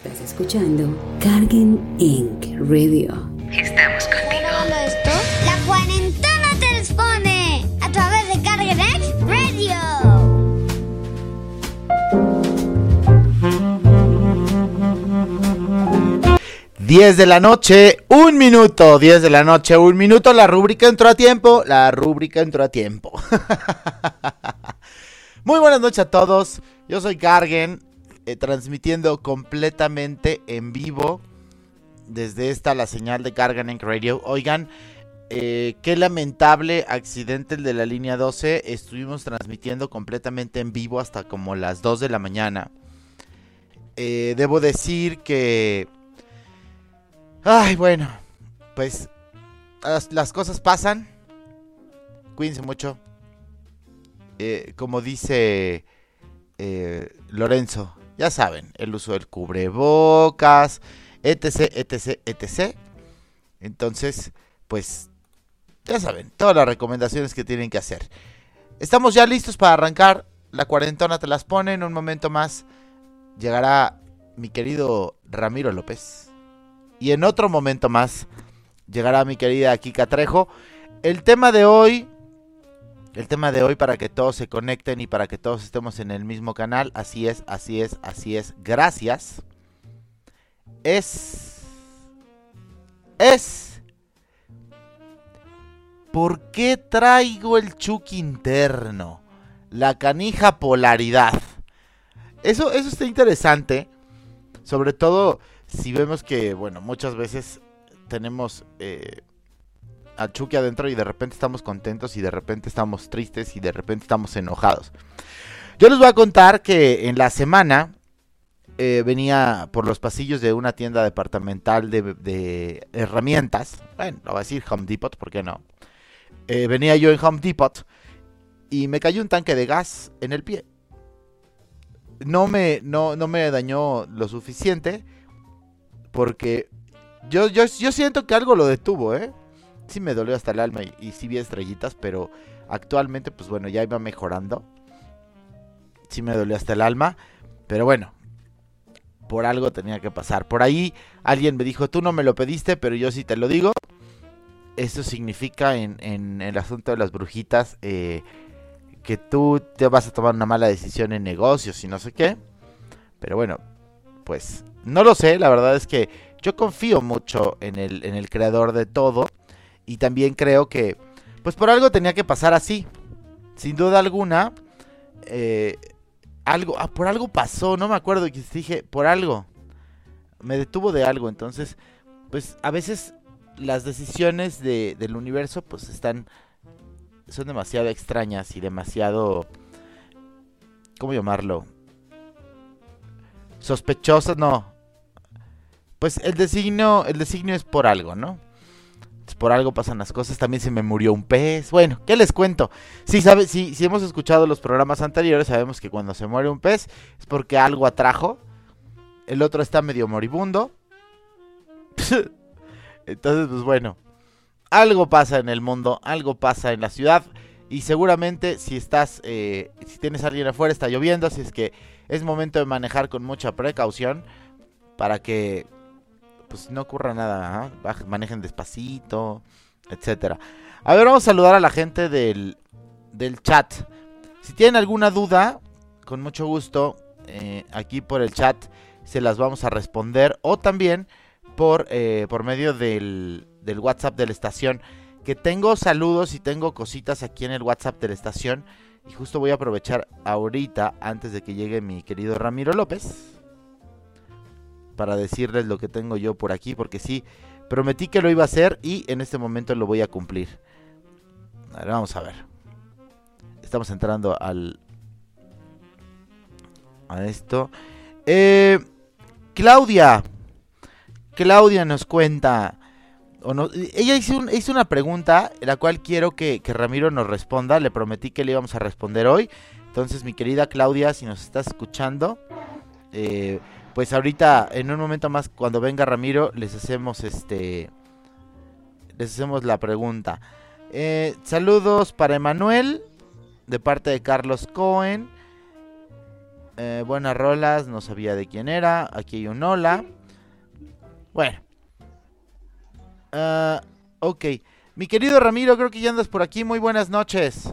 Estás escuchando Cargen Inc. Radio. Estamos contigo. ¿Grabando esto? La cuarentena te responde a través de Cargen Inc. Radio. 10 de la noche, 1 minuto. 10 de la noche, 1 minuto. La rúbrica entró a tiempo. Muy buenas noches a todos. Yo soy Cargen, transmitiendo completamente en vivo desde la señal de Cargen Inc. Radio. Oigan, qué lamentable accidente el de la línea 12. Estuvimos transmitiendo completamente en vivo hasta como las 2 de la mañana. Debo decir que... Ay, bueno, pues las cosas pasan. Cuídense mucho. Como dice Lorenzo, ya saben, el uso del cubrebocas, etc, etc, etc. Entonces, pues, ya saben, todas las recomendaciones que tienen que hacer. Estamos ya listos para arrancar. La cuarentona te las pone. En un momento más llegará mi querido Ramiro López. Y en otro momento más llegará mi querida Kika Trejo. El tema de hoy, para que todos se conecten y para que todos estemos en el mismo canal, así es, gracias, es ¿por qué traigo el Chucky interno? La canija polaridad. Eso está interesante, sobre todo si vemos que, bueno, muchas veces tenemos al Chucky adentro y de repente estamos contentos y de repente estamos tristes y de repente estamos enojados. Yo les voy a contar que en la semana venía por los pasillos de una tienda departamental de herramientas. Bueno, lo voy a decir Home Depot, ¿por qué no? Venía yo en Home Depot y me cayó un tanque de gas en el pie. No me dañó lo suficiente porque yo siento que algo lo detuvo, ¿eh? Sí me dolió hasta el alma y sí vi estrellitas, pero actualmente, pues bueno, ya iba mejorando. Sí me dolió hasta el alma, pero bueno, por algo tenía que pasar. Por ahí alguien me dijo, tú no me lo pediste, pero yo sí te lo digo. Eso significa en el asunto de las brujitas que tú te vas a tomar una mala decisión en negocios y no sé qué. Pero bueno, pues no lo sé, la verdad es que yo confío mucho en el creador de todo. Y también creo que, pues por algo tenía que pasar así. Sin duda alguna, por algo pasó, no me acuerdo, que dije, por algo. Me detuvo de algo, entonces, pues a veces las decisiones del universo, pues son demasiado extrañas y demasiado, ¿cómo llamarlo? Sospechosas, no. Pues el designio es por algo, ¿no? Por algo pasan las cosas. También se me murió un pez. Bueno, ¿qué les cuento? Si hemos escuchado los programas anteriores, sabemos que cuando se muere un pez es porque algo atrajo. El otro está medio moribundo. Entonces, pues bueno, algo pasa en el mundo, algo pasa en la ciudad. Y seguramente si tienes a alguien afuera, está lloviendo, así es que es momento de manejar con mucha precaución para que pues no ocurra nada, ¿eh? Manejen despacito, etcétera. A ver, vamos a saludar a la gente del chat. Si tienen alguna duda, con mucho gusto, aquí por el chat se las vamos a responder. O también por medio del WhatsApp de la estación, que tengo saludos y tengo cositas aquí en el WhatsApp de la estación. Y justo voy a aprovechar ahorita, antes de que llegue mi querido Ramiro López, para decirles lo que tengo yo por aquí, porque sí, prometí que lo iba a hacer y en este momento lo voy a cumplir. A ver, vamos a ver. Estamos entrando a esto. Claudia nos cuenta, ella hizo una pregunta, la cual quiero que Ramiro nos responda. Le prometí que le íbamos a responder hoy. Entonces, mi querida Claudia, si nos estás escuchando, pues ahorita, en un momento más, cuando venga Ramiro, les hacemos la pregunta. Saludos para Emanuel, de parte de Carlos Cohen. Buenas rolas, no sabía de quién era. Aquí hay un hola. Bueno. Ok. Mi querido Ramiro, creo que ya andas por aquí. Muy buenas noches.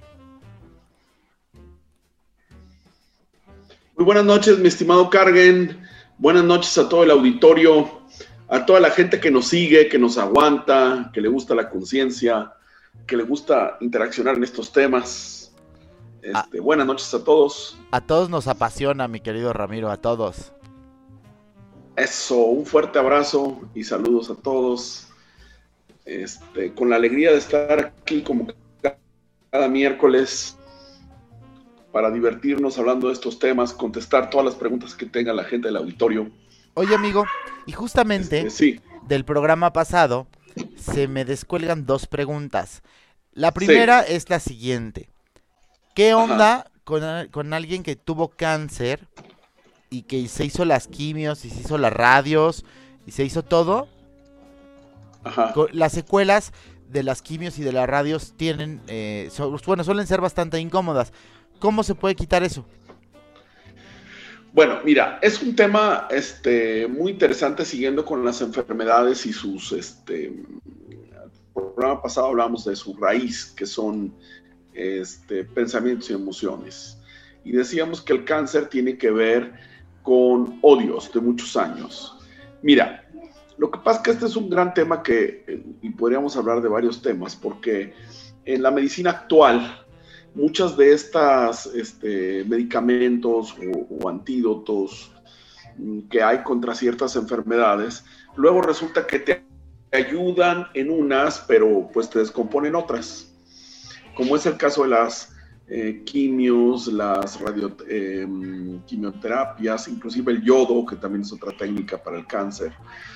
Muy buenas noches, mi estimado Cargen. Buenas noches a todo el auditorio, a toda la gente que nos sigue, que nos aguanta, que le gusta la conciencia, que le gusta interaccionar en estos temas. Buenas noches a todos. A todos nos apasiona, mi querido Ramiro, a todos. Eso, un fuerte abrazo y saludos a todos. Con la alegría de estar aquí como cada miércoles para divertirnos hablando de estos temas, contestar todas las preguntas que tenga la gente del auditorio. Oye, amigo, y justamente sí. Del programa pasado se me descuelgan dos preguntas. La primera es la siguiente. ¿Qué onda con alguien que tuvo cáncer y que se hizo las quimios y se hizo las radios y se hizo todo? Ajá. Las secuelas de las quimios y de las radios tienen, suelen ser bastante incómodas. ¿Cómo se puede quitar eso? Bueno, mira, es un tema muy interesante siguiendo con las enfermedades y sus, el programa pasado hablamos de su raíz, que son pensamientos y emociones. Y decíamos que el cáncer tiene que ver con odios de muchos años. Mira, lo que pasa es que este es un gran tema y podríamos hablar de varios temas, porque en la medicina actual, muchas de estas medicamentos o antídotos que hay contra ciertas enfermedades, luego resulta que te ayudan en unas, pero pues te descomponen otras, como es el caso de las quimios, las quimioterapias, inclusive el yodo, que también es otra técnica para el cáncer.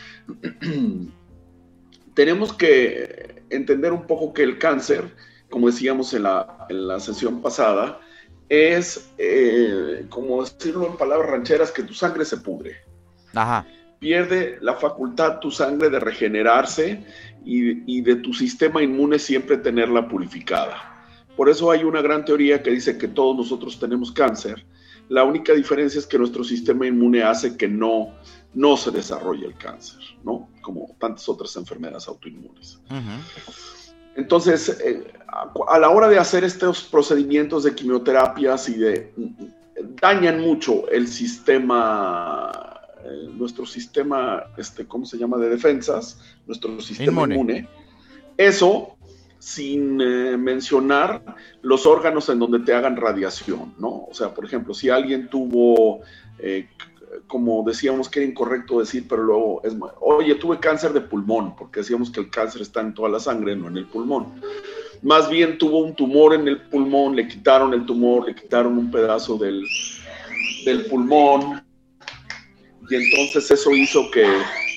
Tenemos que entender un poco que el cáncer, como decíamos en la sesión pasada, es, como decirlo en palabras rancheras, que tu sangre se pudre. Ajá. Pierde la facultad tu sangre de regenerarse y de tu sistema inmune siempre tenerla purificada. Por eso hay una gran teoría que dice que todos nosotros tenemos cáncer. La única diferencia es que nuestro sistema inmune hace que no se desarrolle el cáncer, ¿no? Como tantas otras enfermedades autoinmunes. Uh-huh. Entonces, a la hora de hacer estos procedimientos de quimioterapias dañan mucho el sistema, nuestro sistema, ¿cómo se llama? De defensas, nuestro sistema inmune. Eso sin mencionar los órganos en donde te hagan radiación, ¿no? O sea, por ejemplo, si alguien tuvo, como decíamos que era incorrecto decir, pero luego oye, tuve cáncer de pulmón, porque decíamos que el cáncer está en toda la sangre, no en el pulmón. Más bien tuvo un tumor en el pulmón, le quitaron el tumor, le quitaron un pedazo del pulmón, y entonces eso hizo que,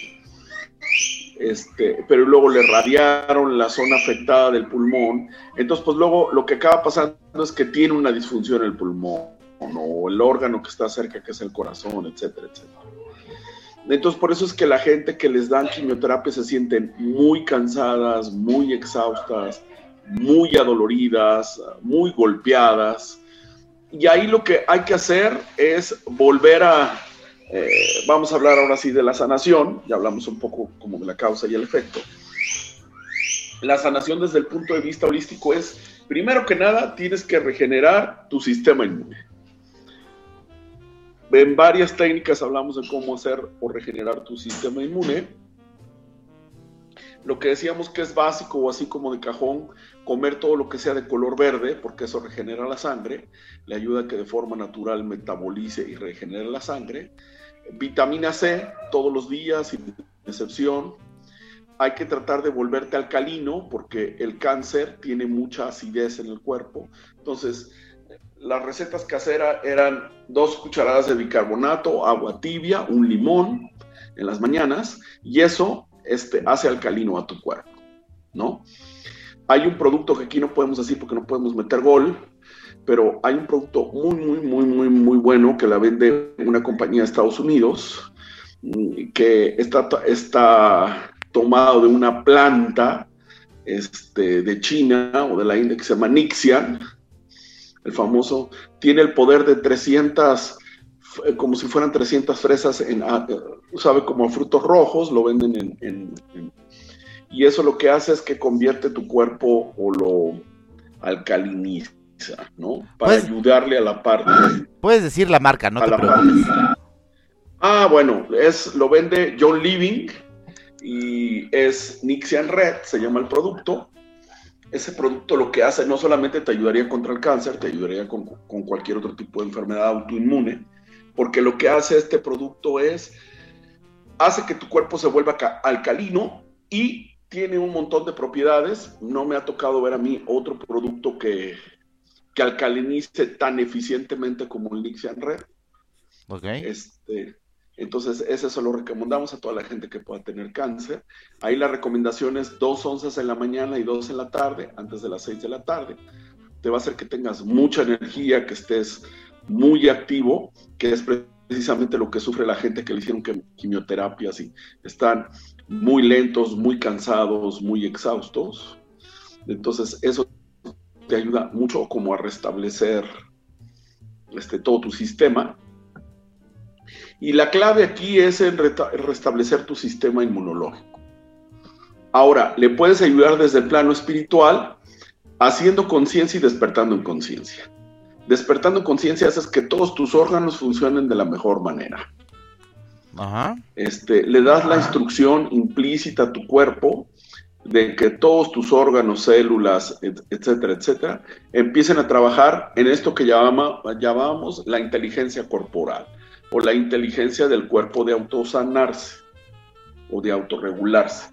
pero luego le radiaron la zona afectada del pulmón. Entonces, pues luego lo que acaba pasando es que tiene una disfunción en el pulmón, o el órgano que está cerca, que es el corazón, etcétera, etcétera. Entonces, por eso es que la gente que les dan quimioterapia se sienten muy cansadas, muy exhaustas, muy adoloridas, muy golpeadas. Y ahí lo que hay que hacer es volver a... vamos a hablar ahora sí de la sanación, ya hablamos un poco como de la causa y el efecto. La sanación desde el punto de vista holístico es, primero que nada, tienes que regenerar tu sistema inmune. En varias técnicas hablamos de cómo hacer o regenerar tu sistema inmune. Lo que decíamos que es básico o así como de cajón, comer todo lo que sea de color verde, porque eso regenera la sangre, le ayuda a que de forma natural metabolice y regenere la sangre. Vitamina C todos los días, sin excepción. Hay que tratar de volverte alcalino, porque el cáncer tiene mucha acidez en el cuerpo. Entonces, las recetas caseras eran 2 cucharadas de bicarbonato, agua tibia, un limón en las mañanas, y eso hace alcalino a tu cuerpo, ¿no? Hay un producto que aquí no podemos decir porque no podemos meter gol, pero hay un producto muy bueno que la vende una compañía de Estados Unidos, que está tomado de una planta de China o de la India que se llama Nixian. El famoso, tiene el poder de 300 como si fueran 300 fresas, sabe, como frutos rojos, lo venden y eso lo que hace es que convierte tu cuerpo o lo alcaliniza, ¿no? Para ayudarle a la parte. Puedes decir la marca, no te preocupes. Bueno, lo vende John Living y es Nixian Red, se llama el producto. Ese producto lo que hace no solamente te ayudaría contra el cáncer, te ayudaría con cualquier otro tipo de enfermedad autoinmune, porque lo que hace este producto hace que tu cuerpo se vuelva alcalino y tiene un montón de propiedades. No me ha tocado ver a mí otro producto que alcalinice tan eficientemente como el Nixian Red. Okay. Entonces, ese se lo recomendamos a toda la gente que pueda tener cáncer. Ahí la recomendación es 2 onzas en la mañana y 2 en la tarde, antes de las 6 de la tarde. Te va a hacer que tengas mucha energía, que estés muy activo, que es precisamente lo que sufre la gente que le hicieron quimioterapias y están muy lentos, muy cansados, muy exhaustos. Entonces, eso te ayuda mucho como a restablecer todo tu sistema. Y la clave aquí es en restablecer tu sistema inmunológico. Ahora, le puedes ayudar desde el plano espiritual, haciendo conciencia y despertando en conciencia. Despertando en conciencia haces que todos tus órganos funcionen de la mejor manera. Ajá. Le das la instrucción implícita a tu cuerpo de que todos tus órganos, células, etcétera, etcétera, empiecen a trabajar en esto que llamamos la inteligencia corporal, o la inteligencia del cuerpo de autosanarse o de autorregularse.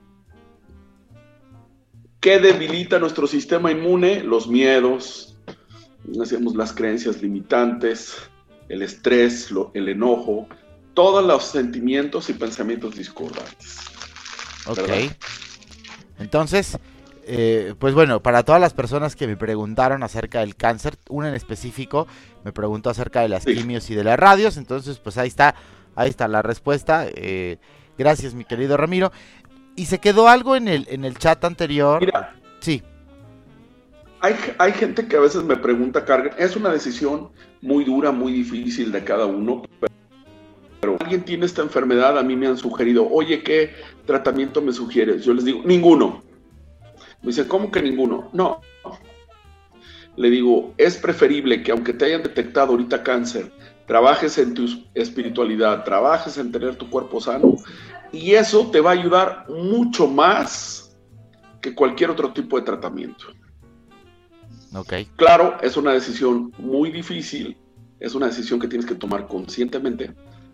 ¿Qué debilita nuestro sistema inmune? Los miedos, las creencias limitantes, el estrés, el enojo, todos los sentimientos y pensamientos discordantes. Ok. ¿Verdad? Entonces, pues bueno, para todas las personas que me preguntaron acerca del cáncer, una en específico me preguntó acerca de las quimios y de las radios, entonces pues ahí está la respuesta. Gracias, mi querido Ramiro. Y se quedó algo en el chat anterior. Mira, sí. Hay gente que a veces me pregunta, Carmen, es una decisión muy dura, muy difícil de cada uno, pero alguien tiene esta enfermedad, a mí me han sugerido, oye, ¿qué tratamiento me sugieres? Yo les digo, ninguno. Me dicen, ¿cómo que ninguno? No. Le digo, es preferible que aunque te hayan detectado ahorita cáncer, trabajes en tu espiritualidad, trabajes en tener tu cuerpo sano, y eso te va a ayudar mucho más que cualquier otro tipo de tratamiento. Okay. Claro, es una decisión muy difícil, es una decisión que tienes que tomar conscientemente,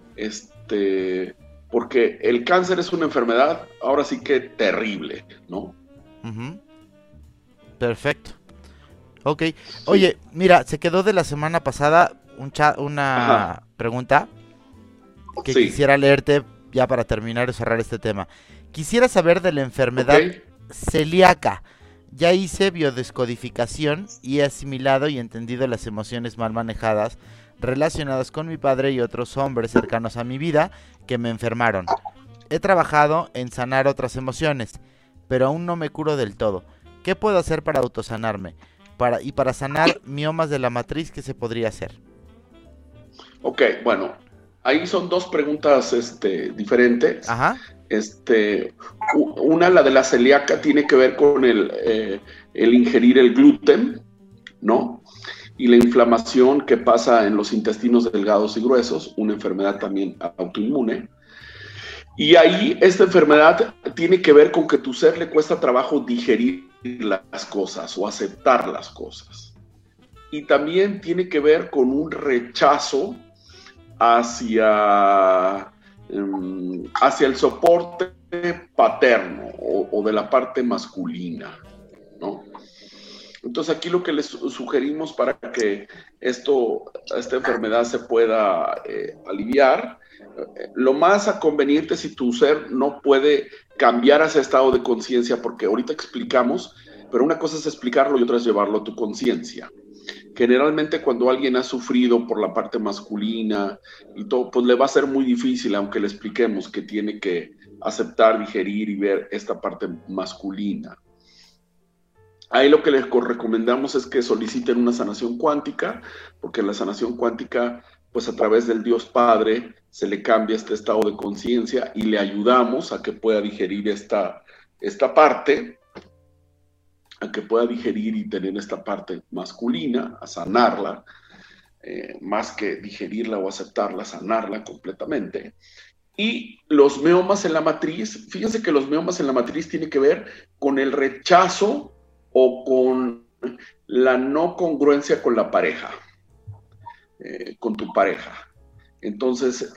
porque el cáncer es una enfermedad, ahora sí que terrible, ¿no? Uh-huh. Perfecto. Ok. Oye, mira, se quedó de la semana pasada una pregunta que quisiera leerte ya para terminar y cerrar este tema. Quisiera saber de la enfermedad celíaca. Ya hice biodescodificación y he asimilado y entendido las emociones mal manejadas relacionadas con mi padre y otros hombres cercanos a mi vida que me enfermaron. He trabajado en sanar otras emociones, pero aún no me curo del todo. ¿Qué puedo hacer para autosanarme? Para sanar miomas de la matriz, ¿qué se podría hacer? Ok, bueno, ahí son dos preguntas diferentes. Ajá. Una, la de la celíaca, tiene que ver con el ingerir el gluten, ¿no? Y la inflamación que pasa en los intestinos delgados y gruesos, una enfermedad también autoinmune. Y ahí esta enfermedad tiene que ver con que tu ser le cuesta trabajo digerir las cosas o aceptar las cosas. Y también tiene que ver con un rechazo hacia el soporte paterno o de la parte masculina, ¿no? Entonces aquí lo que les sugerimos para que esta enfermedad se pueda aliviar, lo más conveniente, si tu ser no puede cambiar ese estado de conciencia, porque ahorita explicamos, pero una cosa es explicarlo y otra es llevarlo a tu conciencia. Generalmente cuando alguien ha sufrido por la parte masculina y todo, pues le va a ser muy difícil, aunque le expliquemos que tiene que aceptar, digerir y ver esta parte masculina. Ahí lo que les recomendamos es que soliciten una sanación cuántica, porque la sanación cuántica pues a través del Dios Padre se le cambia este estado de conciencia y le ayudamos a que pueda digerir esta parte, a que pueda digerir y tener esta parte masculina, a sanarla, más que digerirla o aceptarla, sanarla completamente. Y los miomas en la matriz, fíjense que los miomas en la matriz tienen que ver con el rechazo o con la no congruencia con la pareja, con tu pareja. Entonces,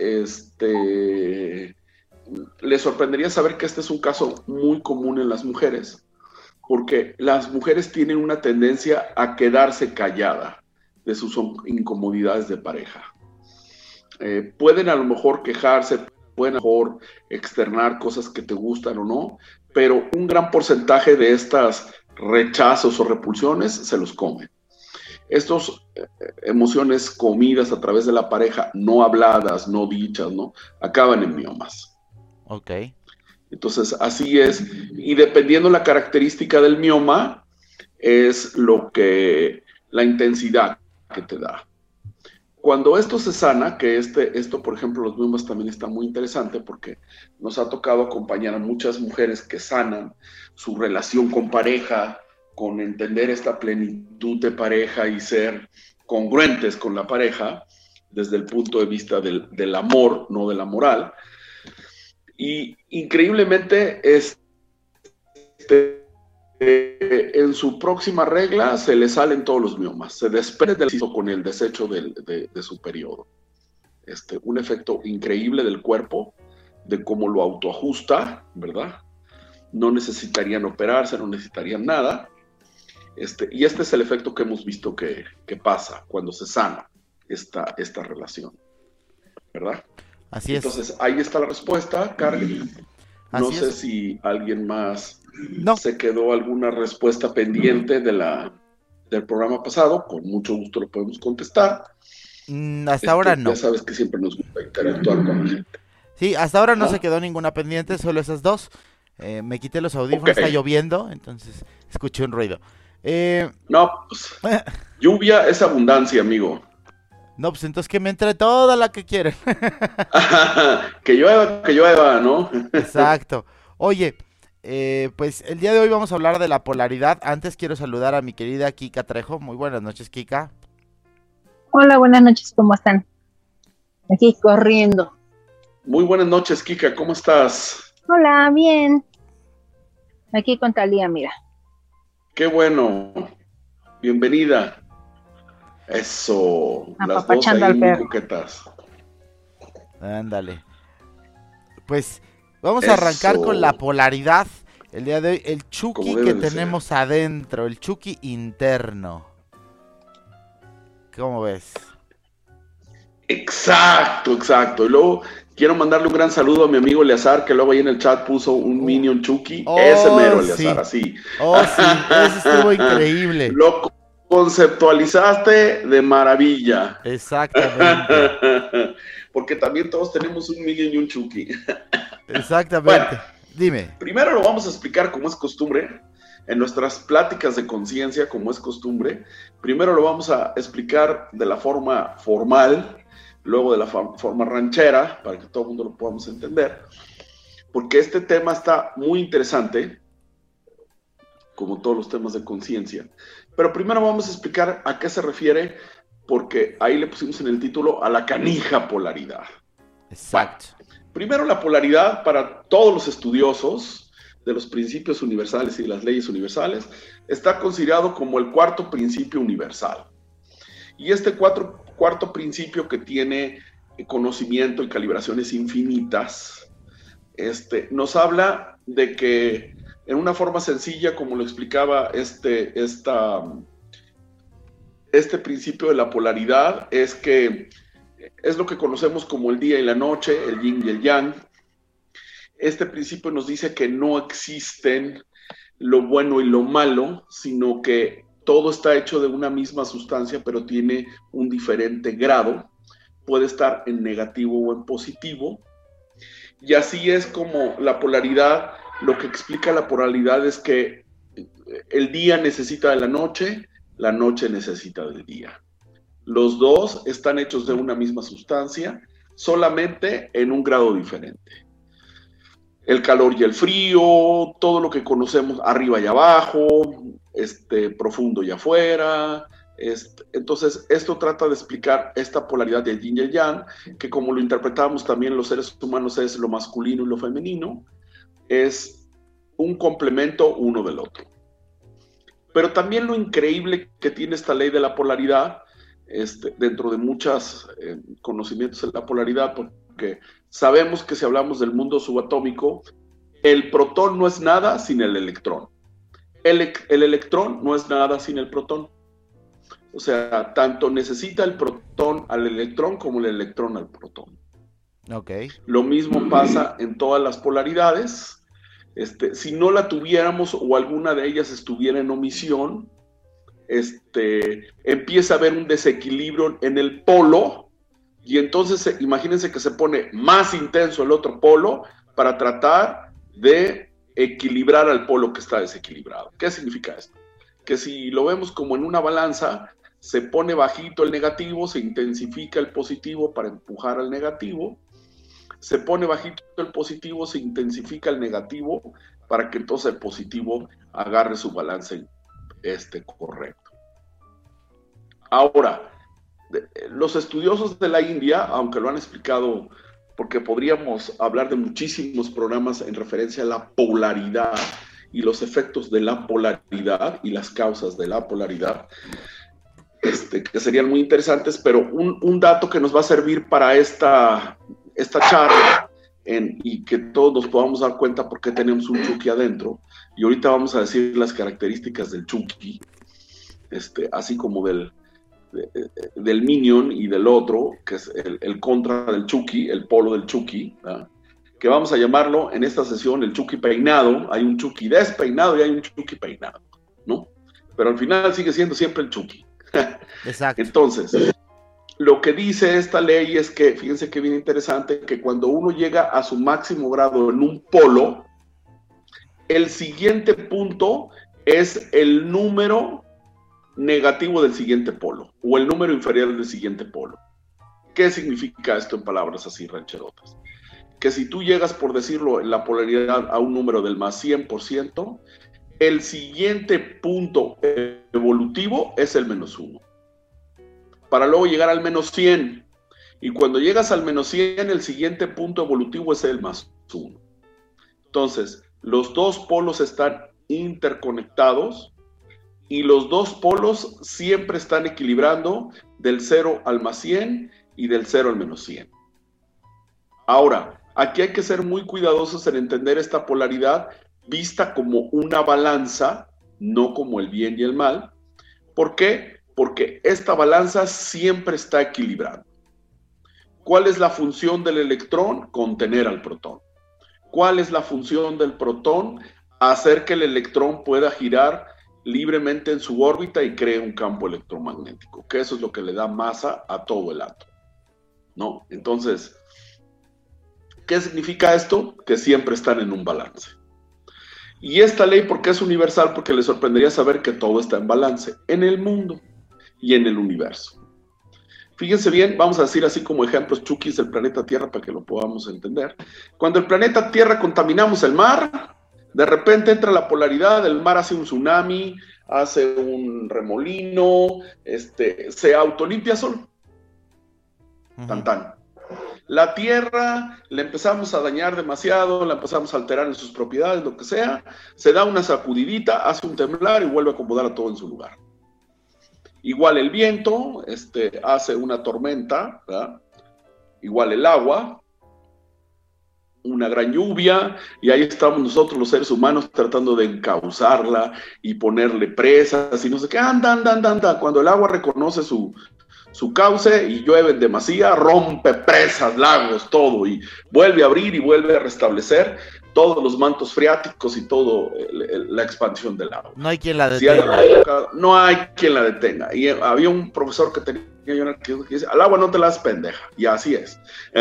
les sorprendería saber que este es un caso muy común en las mujeres, porque las mujeres tienen una tendencia a quedarse callada de sus incomodidades de pareja. Pueden a lo mejor quejarse, pueden a lo mejor externar cosas que te gustan o no, pero un gran porcentaje de estas rechazos o repulsiones se los comen. Estas emociones comidas a través de la pareja, no habladas, no dichas, ¿no? Acaban en miomas. Ok. Entonces, así es. Y dependiendo la característica del mioma, es la intensidad que te da. Cuando esto se sana, que esto, por ejemplo, los miomas también está muy interesante porque nos ha tocado acompañar a muchas mujeres que sanan su relación con pareja, con entender esta plenitud de pareja y ser congruentes con la pareja desde el punto de vista del amor, no de la moral. Y increíblemente, en su próxima regla se le salen todos los miomas, se desprende con el desecho de su periodo. Un efecto increíble del cuerpo, de cómo lo autoajusta, ¿verdad? No necesitarían operarse, no necesitarían nada. Y este es el efecto que hemos visto que pasa cuando se sana esta relación, ¿verdad? Así es. Entonces, ahí está la respuesta, Carly. No sé si alguien más se quedó alguna respuesta pendiente del programa pasado. Con mucho gusto lo podemos contestar. Hasta ahora no. Ya sabes que siempre nos gusta interactuar con la gente. Sí, hasta ahora no se quedó ninguna pendiente, solo esas dos. Me quité los audífonos, Está lloviendo, entonces escuché un ruido. No, pues, lluvia es abundancia, amigo. No, pues entonces que me entre toda la que quieren. Que llueva, ¿no? Exacto. Oye, pues el día de hoy vamos a hablar de la polaridad. Antes quiero saludar a mi querida Kika Trejo. Muy buenas noches, Kika. Hola, buenas noches, ¿cómo están? Aquí corriendo. Muy buenas noches, Kika, ¿cómo estás? Hola, bien. Aquí con Talía, mira. Qué bueno. Bienvenida. Eso. Las dos ahí muy coquetas. Ándale. Pues vamos a arrancar con la polaridad. El día de hoy, el Chucky que tenemos adentro, el Chucky interno. ¿Cómo ves? Exacto. Y luego quiero mandarle un gran saludo a mi amigo Eleazar, que luego ahí en el chat puso un Minion Chucky. Ese mero, Eleazar, así. Oh, sí, ese estuvo increíble. Lo conceptualizaste de maravilla. Exactamente. Porque también todos tenemos un Minion y un Chucky. Exactamente. Bueno, dime. Primero lo vamos a explicar como es costumbre. En nuestras pláticas de conciencia, como es costumbre, primero lo vamos a explicar de la forma formal, luego de la forma ranchera, para que todo el mundo lo podamos entender, porque este tema está muy interesante, como todos los temas de conciencia. Pero primero vamos a explicar a qué se refiere, porque ahí le pusimos en el título a la canija polaridad. Exacto. Bueno, primero la polaridad para todos los estudiosos de los principios universales y de las leyes universales, está considerado como el cuarto principio universal. Y este cuarto principio que tiene conocimiento y calibraciones infinitas, nos habla de que en una forma sencilla, como lo explicaba este principio de la polaridad, es que es lo que conocemos como el día y la noche, el yin y el yang. Este principio nos dice que no existen lo bueno y lo malo, sino que todo está hecho de una misma sustancia, pero tiene un diferente grado. Puede estar en negativo o en positivo. Y así es como la polaridad, lo que explica la polaridad es que el día necesita de la noche necesita del día. Los dos están hechos de una misma sustancia, solamente en un grado diferente. El calor y el frío, todo lo que conocemos arriba y abajo, profundo y afuera. Entonces, esto trata de explicar esta polaridad de yin y yang, que como lo interpretamos también los seres humanos es lo masculino y lo femenino, es un complemento uno del otro. Pero también lo increíble que tiene esta ley de la polaridad, dentro de muchos conocimientos de la polaridad, porque sabemos que si hablamos del mundo subatómico, el protón no es nada sin el electrón. El electrón no es nada sin el protón. O sea, tanto necesita el protón al electrón como el electrón al protón. Okay. Lo mismo pasa en todas las polaridades. Si no la tuviéramos o alguna de ellas estuviera en omisión, empieza a haber un desequilibrio en el polo, y entonces imagínense que se pone más intenso el otro polo para tratar de equilibrar al polo que está desequilibrado. ¿Qué significa esto? Que si lo vemos como en una balanza, se pone bajito el negativo, se intensifica el positivo para empujar al negativo, se pone bajito el positivo, se intensifica el negativo para que entonces el positivo agarre su balance correcto. Ahora, los estudiosos de la India, aunque lo han explicado, porque podríamos hablar de muchísimos programas en referencia a la polaridad y los efectos de la polaridad y las causas de la polaridad, que serían muy interesantes, pero un dato que nos va a servir para esta charla y que todos nos podamos dar cuenta por qué tenemos un Chucky adentro, y ahorita vamos a decir las características del Chucky, así como del Minion y del otro, que es el contra del Chucky, el polo del Chucky, ¿verdad? Que vamos a llamarlo en esta sesión el Chucky peinado. Hay un Chucky despeinado y hay un Chucky peinado, ¿no? Pero al final sigue siendo siempre el Chucky. Exacto. Entonces, lo que dice esta ley es que, fíjense que bien interesante, que cuando uno llega a su máximo grado en un polo, el siguiente punto es el número negativo del siguiente polo, o el número inferior del siguiente polo. ¿Qué significa esto en palabras así rancherotas? Que si tú llegas, por decirlo, en la polaridad a un número del más 100%, el siguiente punto evolutivo es el menos 1. Para luego llegar al menos 100. Y cuando llegas al menos 100, el siguiente punto evolutivo es el más 1. Entonces, los dos polos están interconectados y los dos polos siempre están equilibrando del 0 al más 100 y del 0 al menos 100. Ahora, aquí hay que ser muy cuidadosos en entender esta polaridad vista como una balanza, no como el bien y el mal. ¿Por qué? Porque esta balanza siempre está equilibrando. ¿Cuál es la función del electrón? Contener al protón. ¿Cuál es la función del protón? Hacer que el electrón pueda girar libremente en su órbita y cree un campo electromagnético, que eso es lo que le da masa a todo el átomo, ¿no? Entonces, ¿qué significa esto? Que siempre están en un balance. Y esta ley, ¿por qué es universal? Porque le sorprendería saber que todo está en balance, en el mundo y en el universo. Fíjense bien, vamos a decir así como ejemplos Chuckys del planeta Tierra para que lo podamos entender. Cuando el planeta Tierra contaminamos el mar, de repente entra la polaridad, el mar hace un tsunami, hace un remolino, se autolimpia solo. Tan tan. La Tierra la empezamos a dañar demasiado, la empezamos a alterar en sus propiedades, lo que sea, se da una sacudidita, hace un temblar y vuelve a acomodar a todo en su lugar. Igual el viento, hace una tormenta, ¿verdad? Igual el agua, una gran lluvia, y ahí estamos nosotros los seres humanos tratando de encauzarla y ponerle presas y no sé qué, anda. Cuando el agua reconoce su cauce y llueve en demasía, rompe presas, lagos, todo, y vuelve a abrir y vuelve a restablecer todos los mantos freáticos y todo la expansión del agua. No hay quien la detenga. No hay quien la detenga. Y había un profesor que tenía que dice, al agua no te la das pendeja, y así es.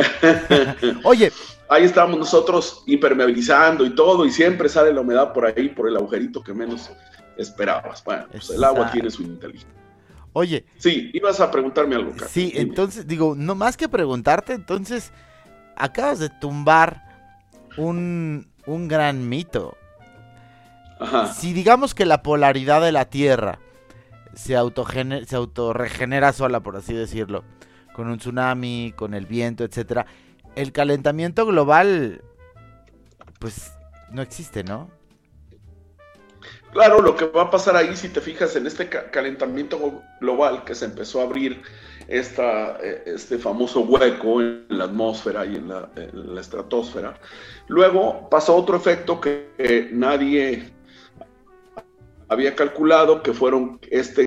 Oye, ahí estamos nosotros impermeabilizando y todo, y siempre sale la humedad por ahí, por el agujerito que menos esperabas. Bueno, pues el agua tiene su inteligencia. Oye. Sí, ibas a preguntarme algo, Carlos. Sí, entonces, digo, no más que preguntarte, entonces, acabas de tumbar un gran mito. Ajá. Si digamos que la polaridad de la Tierra se autorregenera sola, por así decirlo, con un tsunami, con el viento, etcétera, el calentamiento global, pues, no existe, ¿no? Claro, lo que va a pasar ahí, si te fijas en este calentamiento global que se empezó a abrir este famoso hueco en la atmósfera y en la estratosfera, luego pasó otro efecto que nadie había calculado, que fueron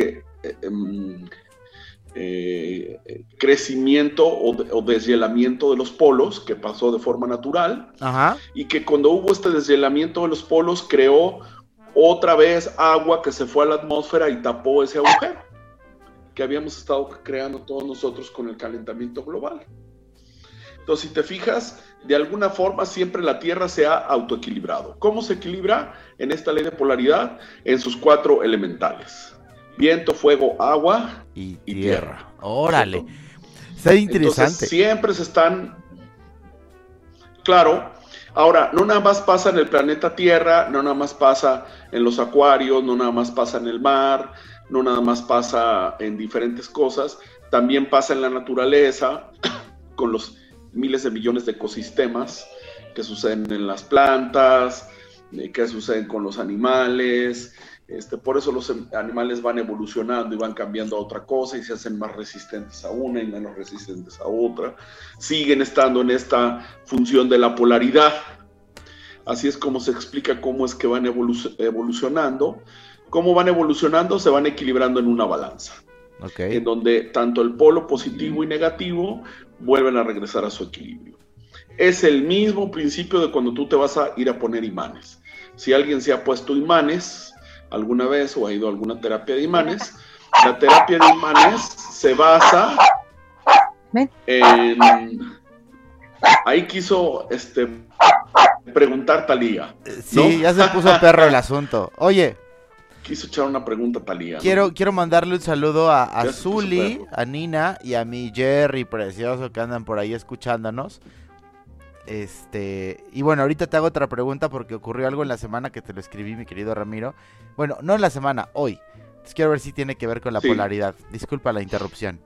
crecimiento o deshielamiento de los polos, que pasó de forma natural. Ajá. Y que cuando hubo este deshielamiento de los polos creó otra vez agua que se fue a la atmósfera y tapó ese agujero que habíamos estado creando todos nosotros con el calentamiento global. Entonces, si te fijas, de alguna forma siempre la Tierra se ha autoequilibrado. ¿Cómo se equilibra en esta ley de polaridad? En sus 4 elementales: viento, fuego, agua y tierra. Órale. Está interesante. Entonces, siempre se están... Claro. Ahora, no nada más pasa en el planeta Tierra, no nada más pasa en los acuarios, no nada más pasa en el mar, no nada más pasa en diferentes cosas, también pasa en la naturaleza, con los miles de millones de ecosistemas que suceden en las plantas, que suceden con los animales. Por eso los animales van evolucionando y van cambiando a otra cosa y se hacen más resistentes a una y menos resistentes a otra. Siguen estando en esta función de la polaridad. Así es como se explica cómo es que van evolucionando. ¿Cómo van evolucionando? Se van equilibrando en una balanza. Okay. En donde tanto el polo positivo y negativo vuelven a regresar a su equilibrio. Es el mismo principio de cuando tú te vas a ir a poner imanes. Si alguien se ha puesto imanes alguna vez o ha ido a alguna terapia de imanes, la terapia de imanes se basa en... Ahí quiso preguntar Talía, ¿no? Sí, ya se puso perro el asunto. Oye, quiso echar una pregunta a Talía, quiero ¿no? mandarle un saludo a Zuli, a Nina y a mi Jerry precioso que andan por ahí escuchándonos. Y bueno, ahorita te hago otra pregunta porque ocurrió algo en la semana que te lo escribí, mi querido Ramiro. Bueno, no en la semana, hoy. Entonces quiero ver si tiene que ver con la polaridad. Disculpa la interrupción.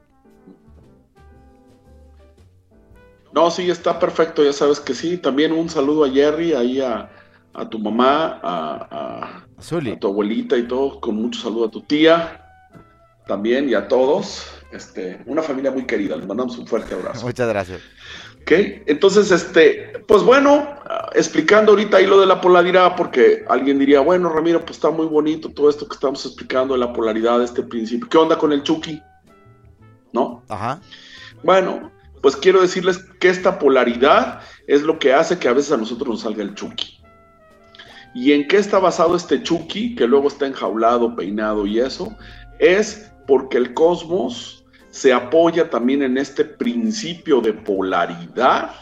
No, sí, está perfecto, ya sabes que sí. También un saludo a Jerry, ahí a tu mamá, a tu abuelita y todo. Con mucho saludo a tu tía también y a todos. Una familia muy querida, les mandamos un fuerte abrazo. Muchas gracias. Ok, entonces, pues bueno, explicando ahorita ahí lo de la polaridad, porque alguien diría, bueno, Ramiro, pues está muy bonito todo esto que estamos explicando de la polaridad, de este principio. ¿Qué onda con el Chucky? ¿No? Ajá. Bueno, pues quiero decirles que esta polaridad es lo que hace que a veces a nosotros nos salga el Chucky. ¿Y en qué está basado este Chucky, que luego está enjaulado, peinado y eso? Es porque el cosmos se apoya también en este principio de polaridad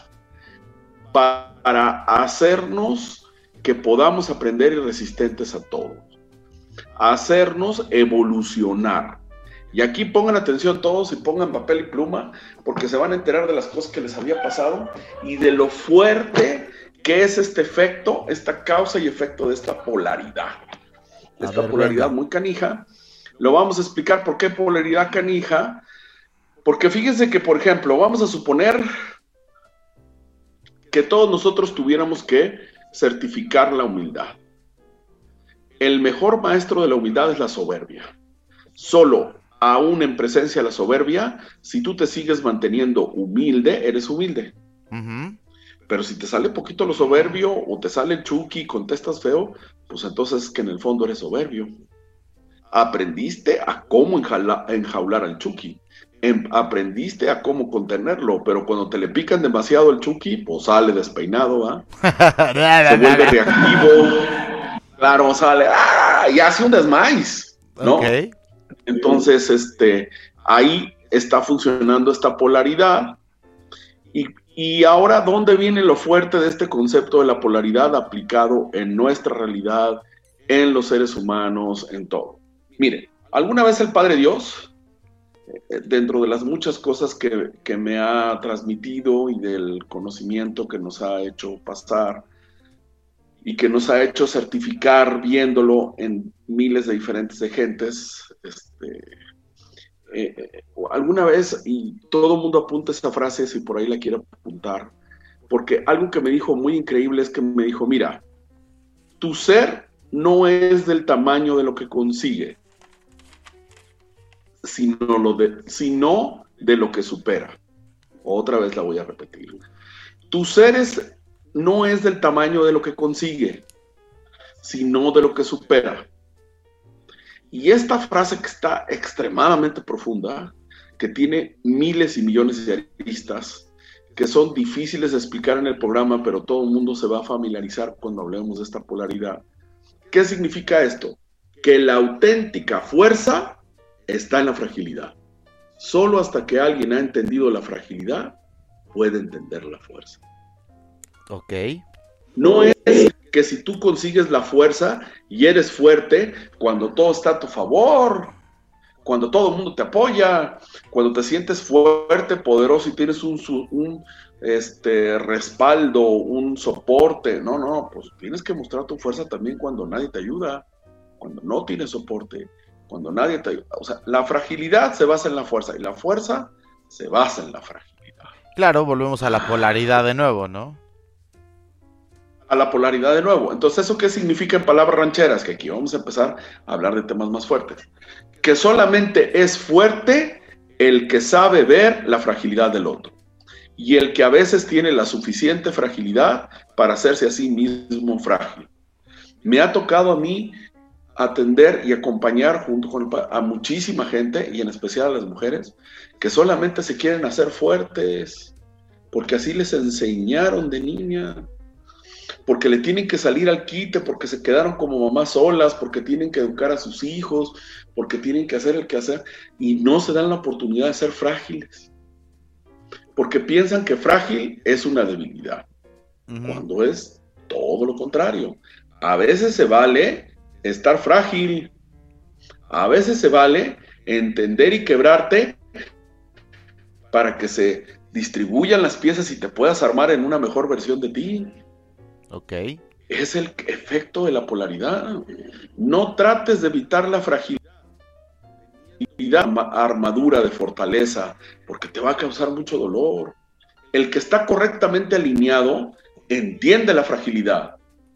para hacernos que podamos aprender y resistentes a todo, hacernos evolucionar. Y aquí pongan atención todos y pongan papel y pluma, porque se van a enterar de las cosas que les había pasado y de lo fuerte que es este efecto, esta causa y efecto de esta polaridad. Esta polaridad muy canija. Lo vamos a explicar por qué polaridad canija. Porque fíjense que, por ejemplo, vamos a suponer que todos nosotros tuviéramos que certificar la humildad. El mejor maestro de la humildad es la soberbia. Solo aún en presencia de la soberbia, si tú te sigues manteniendo humilde, eres humilde. Uh-huh. Pero si te sale poquito lo soberbio o te sale el Chucky y contestas feo, pues entonces es que en el fondo eres soberbio. Aprendiste a cómo enjaular al Chucky. Aprendiste a cómo contenerlo, pero cuando te le pican demasiado el Chucky, pues sale despeinado, ¿va? Se vuelve reactivo. Claro, sale y hace un desmais, ¿no? Okay. Entonces, ahí está funcionando esta polaridad. Y ahora, ¿dónde viene lo fuerte de este concepto de la polaridad aplicado en nuestra realidad, en los seres humanos, en todo? Miren, ¿alguna vez el Padre Dios dentro de las muchas cosas que me ha transmitido y del conocimiento que nos ha hecho pasar y que nos ha hecho certificar viéndolo en miles de diferentes gentes, alguna vez, y todo el mundo apunta esa frase si por ahí la quiere apuntar, porque algo que me dijo muy increíble es que me dijo, mira, tu ser no es del tamaño de lo que consigue, sino de lo que supera. Otra vez la voy a repetir. Tu ser no es del tamaño de lo que consigue, sino de lo que supera. Y esta frase que está extremadamente profunda, que tiene miles y millones de aristas, que son difíciles de explicar en el programa, pero todo el mundo se va a familiarizar cuando hablemos de esta polaridad. ¿Qué significa esto? Que la auténtica fuerza está en la fragilidad. Solo hasta que alguien ha entendido la fragilidad, puede entender la fuerza. Ok. No es que si tú consigues la fuerza y eres fuerte, cuando todo está a tu favor, cuando todo el mundo te apoya, cuando te sientes fuerte, poderoso y tienes un respaldo, un soporte. No, pues tienes que mostrar tu fuerza también cuando nadie te ayuda, cuando no tienes soporte, cuando nadie te ayuda. O sea, la fragilidad se basa en la fuerza y la fuerza se basa en la fragilidad. Claro, volvemos a la polaridad de nuevo, ¿no? A la polaridad de nuevo. Entonces, ¿eso qué significa en palabras rancheras? Que aquí vamos a empezar a hablar de temas más fuertes. Que solamente es fuerte el que sabe ver la fragilidad del otro. Y el que a veces tiene la suficiente fragilidad para hacerse a sí mismo frágil. Me ha tocado a mí atender y acompañar junto con a muchísima gente, y en especial a las mujeres, que solamente se quieren hacer fuertes, porque así les enseñaron de niña, porque le tienen que salir al quite, porque se quedaron como mamás solas, porque tienen que educar a sus hijos, porque tienen que hacer el quehacer, y no se dan la oportunidad de ser frágiles, porque piensan que frágil es una debilidad, cuando es todo lo contrario. A veces se vale estar frágil, a veces se vale entender y quebrarte para que se distribuyan las piezas y te puedas armar en una mejor versión de ti. Ok. Es el efecto de la polaridad. No trates de evitar la fragilidad, armadura de fortaleza, porque te va a causar mucho dolor. El que está correctamente alineado entiende la fragilidad,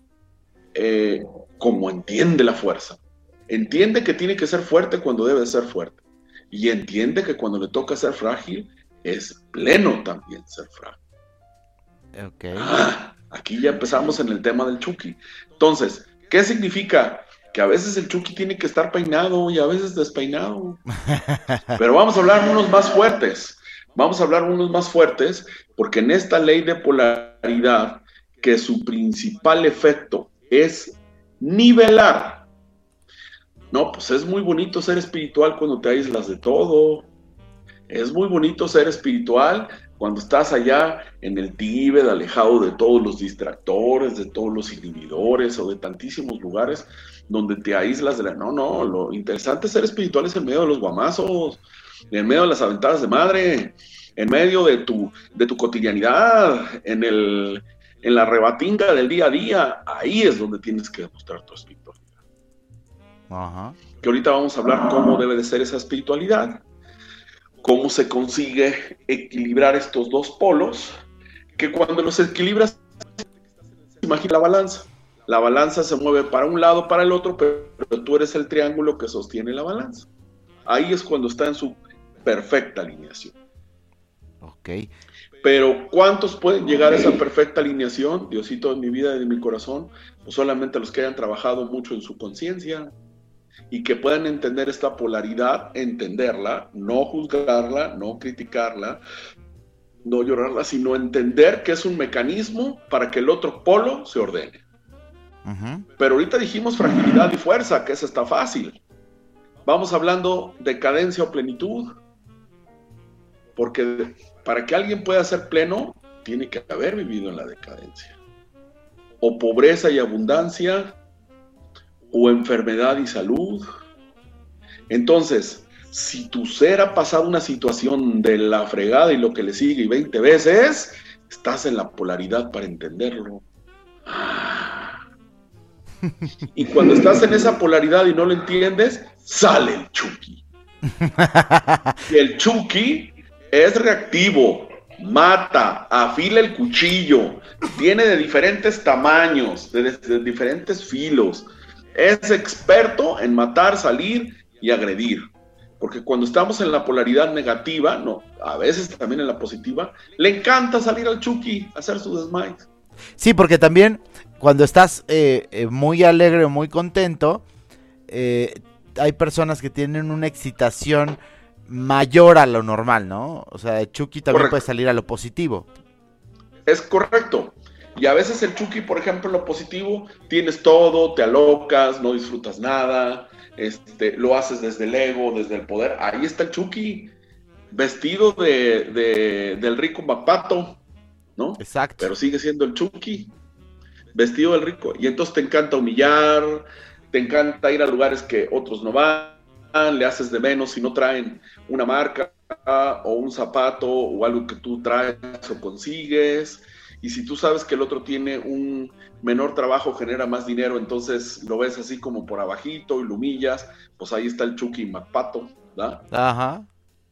como entiende la fuerza. Entiende que tiene que ser fuerte cuando debe ser fuerte. Y entiende que cuando le toca ser frágil, es pleno también ser frágil. Ok. Aquí ya empezamos en el tema del Chucky. Entonces, ¿qué significa? Que a veces el Chucky tiene que estar peinado y a veces despeinado. Pero vamos a hablar unos más fuertes. Vamos a hablar unos más fuertes porque en esta ley de polaridad, que su principal efecto es nivelar. No, pues es muy bonito ser espiritual cuando te aíslas de todo. Es muy bonito ser espiritual cuando estás allá en el Tíbet, alejado de todos los distractores, de todos los inhibidores o de tantísimos lugares donde te aíslas de la... No, lo interesante es ser espiritual es en medio de los guamazos, en medio de las aventadas de madre, en medio de tu cotidianidad, en la rebatinga del día a día. Ahí es donde tienes que demostrar tu espiritualidad. Ajá. Que ahorita vamos a hablar cómo debe de ser esa espiritualidad. Cómo se consigue equilibrar estos dos polos, que cuando los equilibras, imagina la balanza. La balanza se mueve para un lado, para el otro, pero tú eres el triángulo que sostiene la balanza. Ahí es cuando está en su perfecta alineación. Ok. Pero ¿cuántos pueden llegar a esa perfecta alineación? Diosito de mi vida y de mi corazón, pues solamente los que hayan trabajado mucho en su conciencia. Y que puedan entender esta polaridad, entenderla, no juzgarla, no criticarla, no llorarla, sino entender que es un mecanismo para que el otro polo se ordene. Pero ahorita dijimos fragilidad y fuerza, que eso está fácil. Vamos hablando de cadencia o plenitud, porque para que alguien pueda ser pleno, tiene que haber vivido en la decadencia. O pobreza y abundancia, o enfermedad y salud. Entonces, Si tu ser ha pasado una situación de la fregada y lo que le sigue 20 veces, estás en la polaridad para entenderlo. Y cuando estás en esa polaridad y no lo entiendes, sale el Chucky. Y el Chucky es reactivo, mata, afila el cuchillo, tiene de diferentes tamaños, de diferentes filos. Es experto en matar, salir y agredir. Porque cuando estamos en la polaridad negativa, no, a veces también en la positiva, le encanta salir al Chucky, hacer su desmayo. Sí, porque también cuando estás muy alegre o muy contento, hay personas que tienen una excitación mayor a lo normal, ¿no? O sea, el Chucky también puede salir a lo positivo. Es correcto. Y a veces el Chucky, por ejemplo, en lo positivo, tienes todo, te alocas, no disfrutas nada, lo haces desde el ego, desde el poder. Ahí está el Chucky, vestido del rico Mapato, ¿no? Exacto. Pero sigue siendo el Chucky, vestido del rico. Y entonces te encanta humillar, te encanta ir a lugares que otros no van, le haces de menos si no traen una marca o un zapato o algo que tú traes o consigues. Y si tú sabes que el otro tiene un menor trabajo, genera más dinero, entonces lo ves así como por abajito y lo humillas, pues ahí está el Chucky Mapato, ¿verdad? Ajá.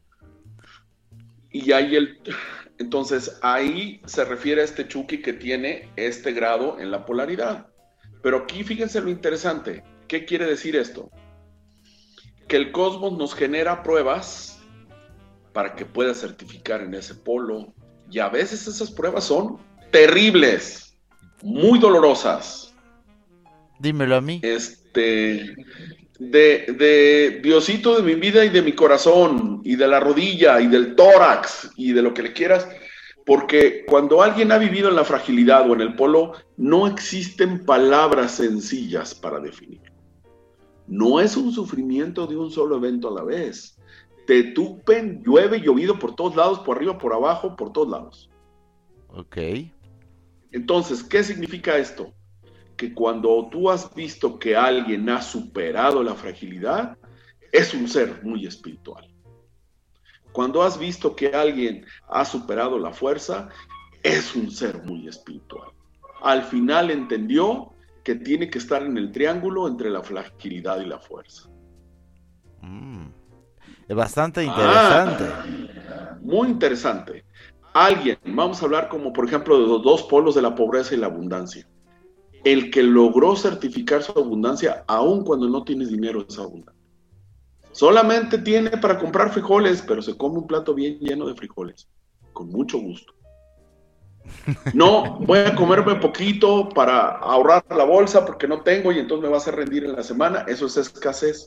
Y entonces ahí se refiere a este Chucky que tiene este grado en la polaridad. Pero aquí fíjense lo interesante. ¿Qué quiere decir esto? Que el cosmos nos genera pruebas para que pueda certificar en ese polo. Y a veces esas pruebas son terribles, muy dolorosas. Dímelo a mí. De Diosito de mi vida y de mi corazón, y de la rodilla, y del tórax, y de lo que le quieras, porque cuando alguien ha vivido en la fragilidad o en el polo, no existen palabras sencillas para definir. No es un sufrimiento de un solo evento a la vez. Te tupen, llueve, llovido por todos lados, por arriba, por abajo, por todos lados. Ok. Entonces, ¿qué significa esto? Que cuando tú has visto que alguien ha superado la fragilidad, es un ser muy espiritual. Cuando has visto que alguien ha superado la fuerza, es un ser muy espiritual. Al final entendió que tiene que estar en el triángulo entre la fragilidad y la fuerza. Es bastante interesante. Muy interesante. Alguien, vamos a hablar como por ejemplo de los dos polos de la pobreza y la abundancia. El que logró certificar su abundancia, aun cuando no tienes dinero, es abundante. Solamente tiene para comprar frijoles, pero se come un plato bien lleno de frijoles, con mucho gusto. No, voy a comerme poquito para ahorrar la bolsa porque no tengo y entonces me va a hacer rendir en la semana. Eso es escasez.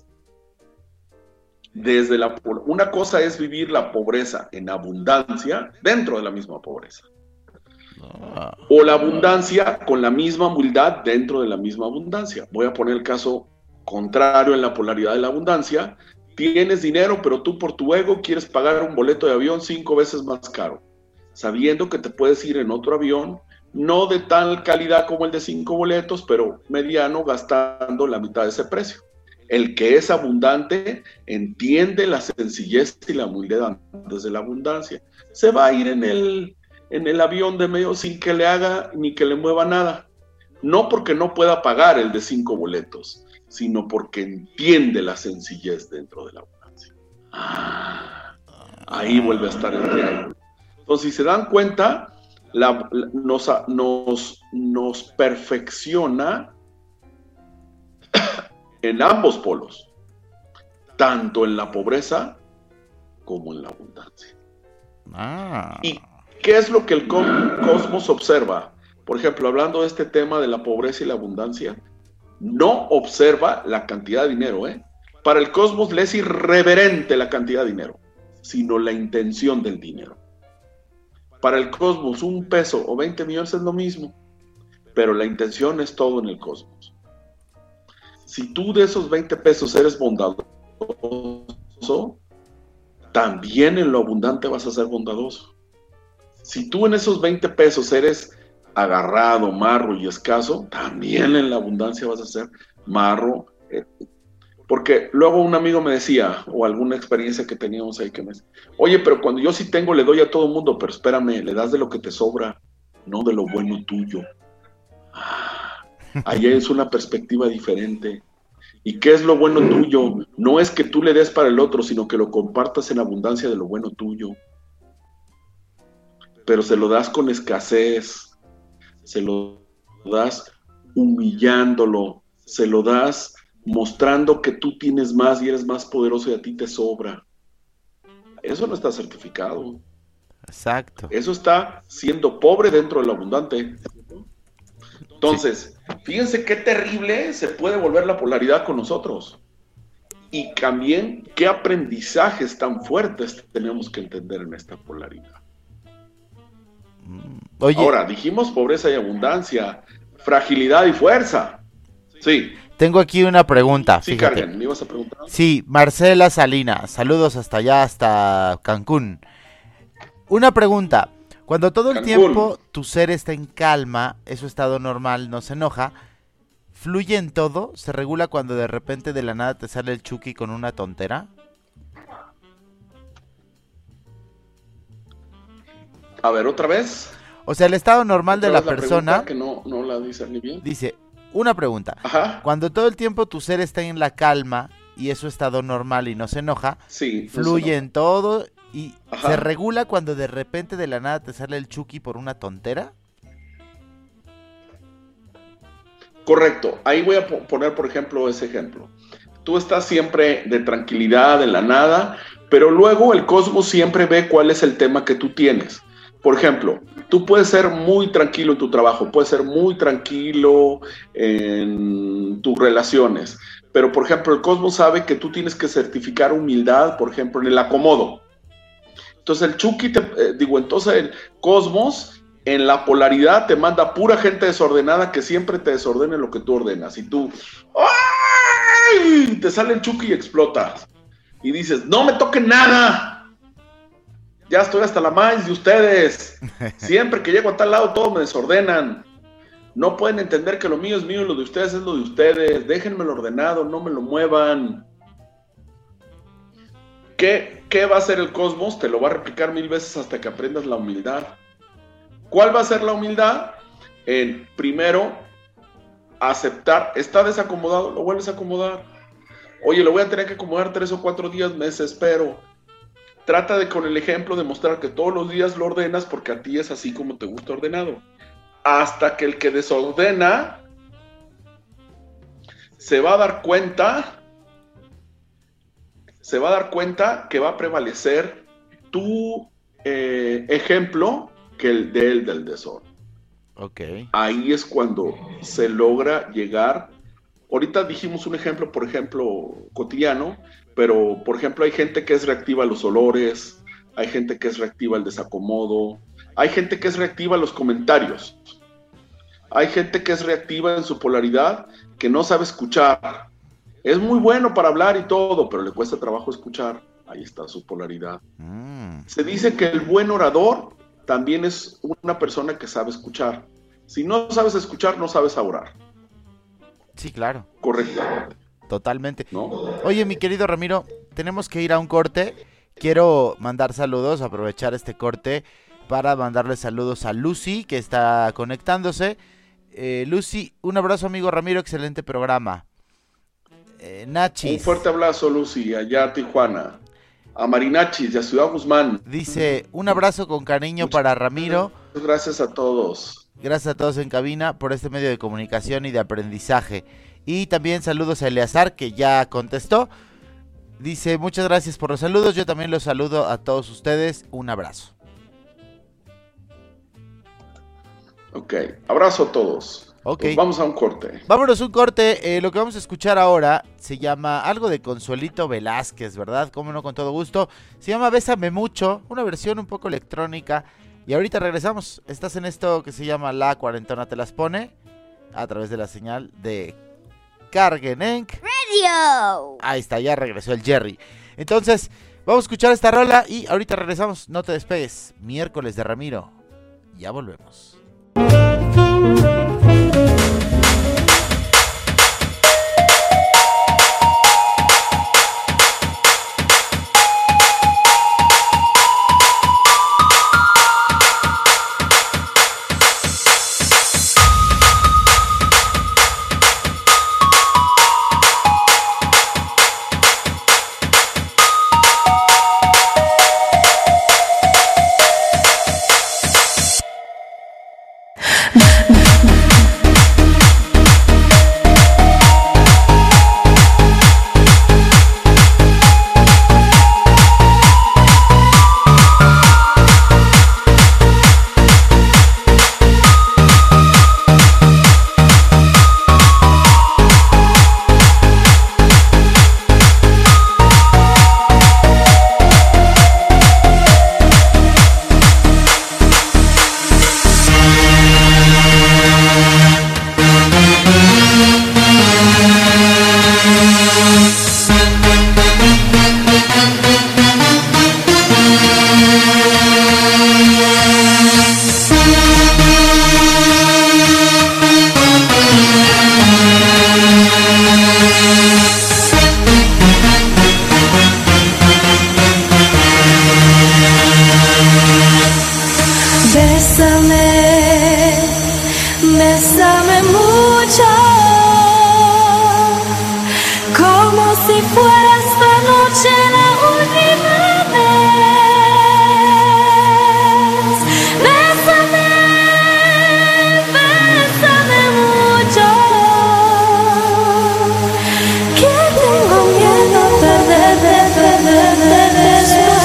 Una cosa es vivir la pobreza en abundancia dentro de la misma pobreza. O la abundancia con la misma humildad dentro de la misma abundancia. Voy a poner el caso contrario en la polaridad de la abundancia. Tienes dinero, pero tú por tu ego quieres pagar un boleto de avión 5 veces más caro, sabiendo que te puedes ir en otro avión, no de tal calidad como el de 5 boletos, pero mediano, gastando la mitad de ese precio. El que es abundante entiende la sencillez y la humildad desde la abundancia. Se va a ir en el avión de medio sin que le haga ni que le mueva nada. No porque no pueda pagar el de 5 boletos, sino porque entiende la sencillez dentro de la abundancia. Ahí vuelve a estar el triángulo. Entonces, si se dan cuenta, nos perfecciona en ambos polos, tanto en la pobreza como en la abundancia. ¿Y qué es lo que el cosmos observa? Por ejemplo, hablando de este tema de la pobreza y la abundancia, no observa la cantidad de dinero, Para el cosmos le es irreverente la cantidad de dinero, sino la intención del dinero. Para el cosmos, 1 peso o 20 millones es lo mismo, pero la intención es todo en el cosmos. Si tú de esos 20 pesos eres bondadoso, también en lo abundante vas a ser bondadoso. Si tú en esos 20 pesos eres agarrado, marro y escaso, también en la abundancia vas a ser marro. Porque luego un amigo me decía, o alguna experiencia que teníamos ahí que me decía, oye, pero cuando yo sí tengo le doy a todo mundo, pero espérame, le das de lo que te sobra, no de lo bueno tuyo. Ahí es una perspectiva diferente. ¿Y qué es lo bueno tuyo? No es que tú le des para el otro, sino que lo compartas en abundancia de lo bueno tuyo. Pero se lo das con escasez, se lo das humillándolo, se lo das mostrando que tú tienes más y eres más poderoso y a ti te sobra. Eso no está certificado. Exacto. Eso está siendo pobre dentro del abundante. Entonces, fíjense qué terrible se puede volver la polaridad con nosotros. Y también qué aprendizajes tan fuertes tenemos que entender en esta polaridad. Oye, ahora, dijimos pobreza y abundancia, fragilidad y fuerza. Sí. Tengo aquí una pregunta. Sí, fíjate. Carmen, ¿me ibas a preguntar? Sí, Marcela Salinas, saludos hasta allá, hasta Cancún. Una pregunta, cuando todo el tiempo tu ser está en calma, es su estado normal, no se enoja, fluye en todo, se regula cuando de repente de la nada te sale el Chucky con una tontera. A ver, otra vez. O sea, el estado normal de la persona, que no la dice ni bien. dice, una pregunta, Ajá. Cuando todo el tiempo tu ser está en la calma y es su estado normal y no se enoja, sí, fluye en todo y Ajá. se regula cuando de repente de la nada te sale el Chucky por una tontera. Correcto. Ahí voy a poner, por ejemplo, ese ejemplo. Tú estás siempre de tranquilidad, en la nada, pero luego el cosmos siempre ve cuál es el tema que tú tienes. Por ejemplo, tú puedes ser muy tranquilo en tu trabajo, puedes ser muy tranquilo en tus relaciones, pero por ejemplo el cosmos sabe que tú tienes que certificar humildad, por ejemplo, en el acomodo. Entonces el Chucky, entonces el cosmos en la polaridad te manda pura gente desordenada que siempre te desordene lo que tú ordenas. Y tú, ¡ay! Te sale el Chucky y explotas. Y dices, no me toquen nada. Ya estoy hasta la maíz de ustedes. Siempre que llego a tal lado, todos me desordenan. No pueden entender que lo mío es mío y lo de ustedes es lo de ustedes. Déjenmelo ordenado, no me lo muevan. ¿Qué va a hacer el cosmos? Te lo va a replicar 1000 veces hasta que aprendas la humildad. ¿Cuál va a ser la humildad? Primero, aceptar. Está desacomodado, lo vuelves a acomodar. Oye, lo voy a tener que acomodar 3 o 4 días, me desespero. Trata de con el ejemplo demostrar que todos los días lo ordenas porque a ti es así como te gusta ordenado. Hasta que el que desordena se va a dar cuenta que va a prevalecer tu ejemplo que el del desorden. Okay. Ahí es cuando se logra llegar. Ahorita dijimos un ejemplo, por ejemplo, cotidiano, pero, por ejemplo, hay gente que es reactiva a los olores, hay gente que es reactiva al desacomodo, hay gente que es reactiva a los comentarios, hay gente que es reactiva en su polaridad, que no sabe escuchar. Es muy bueno para hablar y todo, pero le cuesta trabajo escuchar. Ahí está su polaridad. Se dice que el buen orador también es una persona que sabe escuchar. Si no sabes escuchar, no sabes orar. Sí, claro. Correctamente. Totalmente. ¿No? Oye, mi querido Ramiro, tenemos que ir a un corte. Quiero mandar saludos, aprovechar este corte para mandarle saludos a Lucy, que está conectándose. Lucy, un abrazo, amigo Ramiro, excelente programa. Nachis. Un fuerte abrazo, Lucy, allá a Tijuana. A Marinachis, de Ciudad Guzmán. Dice, un abrazo con cariño para Ramiro. Muchas gracias a todos. Gracias a todos en cabina por este medio de comunicación y de aprendizaje. Y también saludos a Eleazar, que ya contestó. Dice, muchas gracias por los saludos. Yo también los saludo a todos ustedes. Un abrazo. Ok, abrazo a todos. Okay. Pues vamos a un corte. Vámonos un corte. Lo que vamos a escuchar ahora se llama algo de Consuelito Velázquez, ¿verdad? Cómo no, con todo gusto. Se llama Bésame Mucho, una versión un poco electrónica. Y ahorita regresamos. Estás en esto que se llama La Cuarentona Te Las Pone, a través de la señal de Cargen Inc. Radio. Ahí está, ya regresó el Jerry. Entonces, vamos a escuchar esta rola y ahorita regresamos. No te despegues. Miércoles de Ramiro. Ya volvemos. Bésame mucho, como si fuera esta noche la última vez. Bésame, bésame mucho, que tengo miedo de perderte después.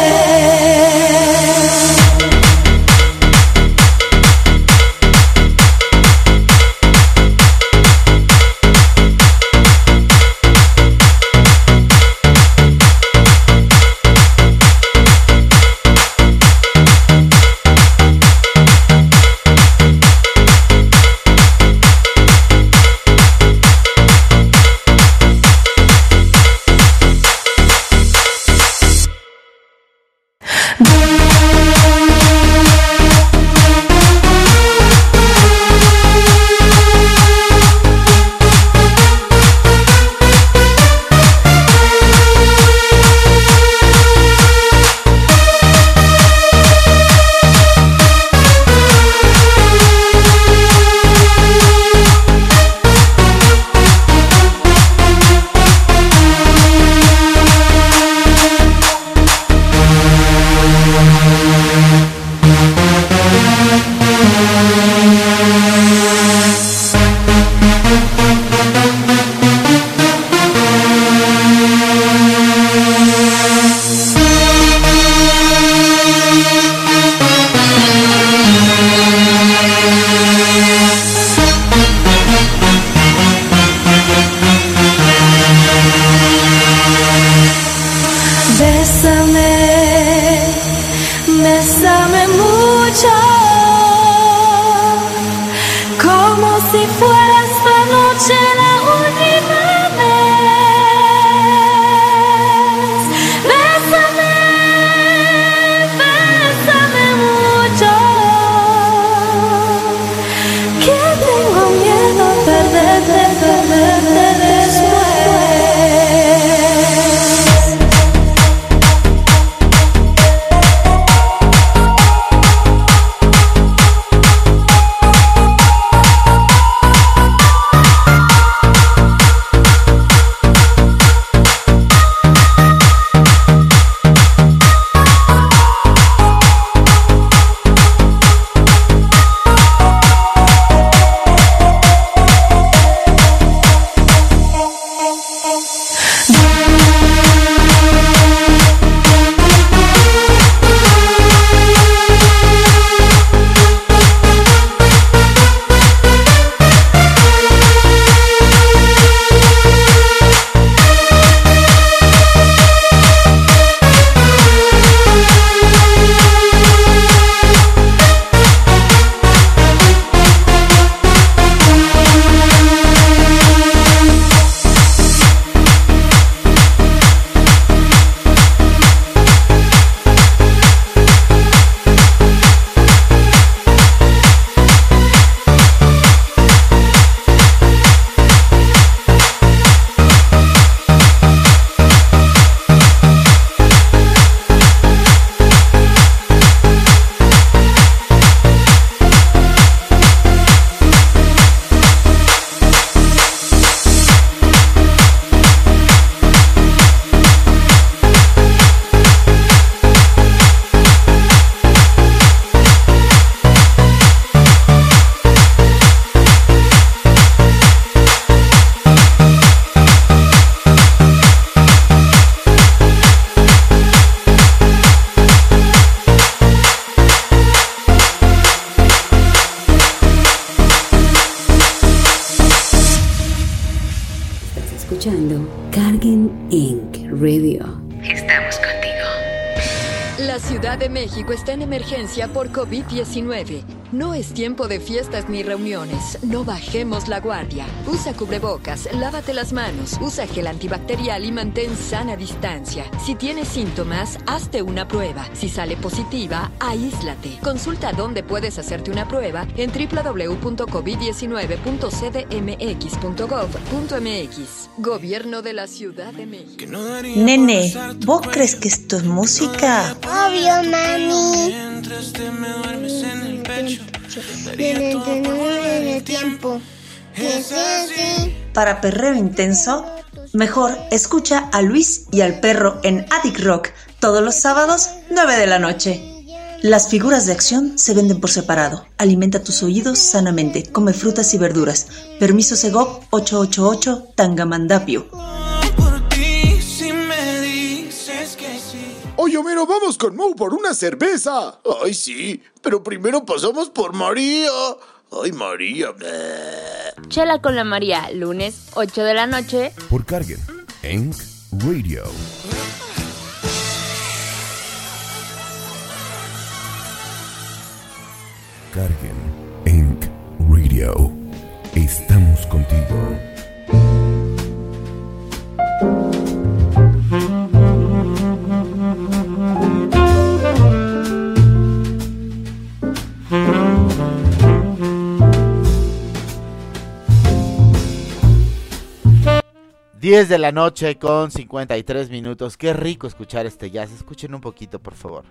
Bésame mucho, como si fuera esta noche la última vez. Bésame, bésame mucho, que tengo miedo de perderte después. Escuchando Cargen Inc. Radio. Estamos contigo. La Ciudad de México está en emergencia por COVID-19. No es tiempo de fiestas ni reuniones. No bajemos la guardia. Usa cubrebocas, lávate las manos, usa gel antibacterial y mantén sana distancia. Si tienes síntomas, hazte una prueba. Si sale positiva, aíslate. Consulta dónde puedes hacerte una prueba en www.covid19.cdmx.gov.mx. Gobierno de la Ciudad de México. Nene, ¿vos crees que esto es música? Obvio, mami. en el tiempo. Que sea así. Para perreo intenso, mejor escucha a Luis y al perro en Attic Rock todos los sábados, 9 de la noche. Las figuras de acción se venden por separado. Alimenta tus oídos sanamente. Come frutas y verduras. Permiso Segov 888 Tangamandapio. Oye, Homero, vamos con Mo por una cerveza. Ay, sí, pero primero pasamos por María. Ay, María. Chela con la María, lunes, 8 de la noche. Por Cargen Inc. Radio. Cargen Inc. Radio. Estamos contigo. Diez de la noche con 53 minutos. Qué rico escuchar este jazz. Escuchen un poquito, por favor.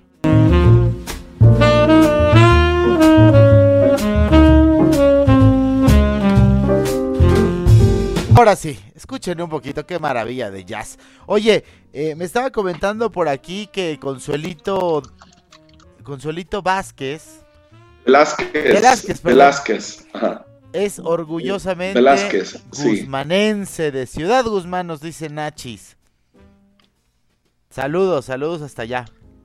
Ahora sí, escuchen un poquito, qué maravilla de jazz. Oye, me estaba comentando por aquí que Consuelito Velázquez, ajá. Es orgullosamente Velázquez, guzmanense, sí. De Ciudad Guzmán, nos dice Nachis. Saludos hasta allá.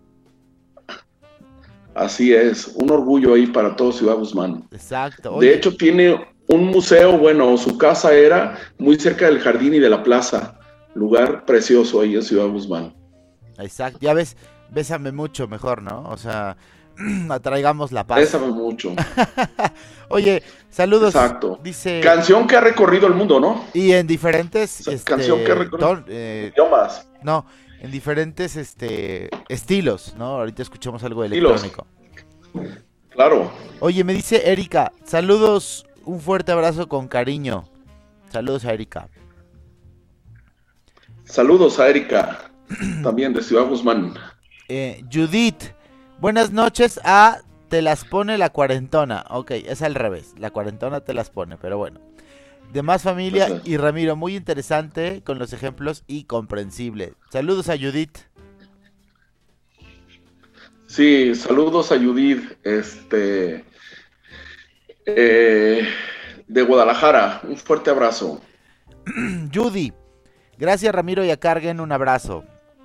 Así es, un orgullo ahí para todo Ciudad Guzmán. Exacto. Oye. De hecho tiene un museo, bueno, su casa era muy cerca del jardín y de la plaza, lugar precioso ahí en Ciudad Guzmán. Exacto, ya ves, bésame mucho mejor, ¿no? O sea, atraigamos la paz. Bésame mucho. Oye, saludos. Exacto. Dice, canción que ha recorrido el mundo, ¿no? Y en diferentes canción que ha recorrido idiomas. No, en diferentes estilos, ¿no? Ahorita escuchamos algo electrónico. Claro. Oye, me dice Erika, saludos, un fuerte abrazo con cariño. Saludos a Erika. Saludos a Erika, también de Ciudad Guzmán. Judith, buenas noches Te las pone la cuarentona. Ok, es al revés, la cuarentona te las pone, pero bueno. De Más Familia y Ramiro, muy interesante con los ejemplos y comprensible. Saludos a Judith. Sí, saludos a Judith, de Guadalajara, un fuerte abrazo. Judy, gracias Ramiro y a Cargen, un abrazo.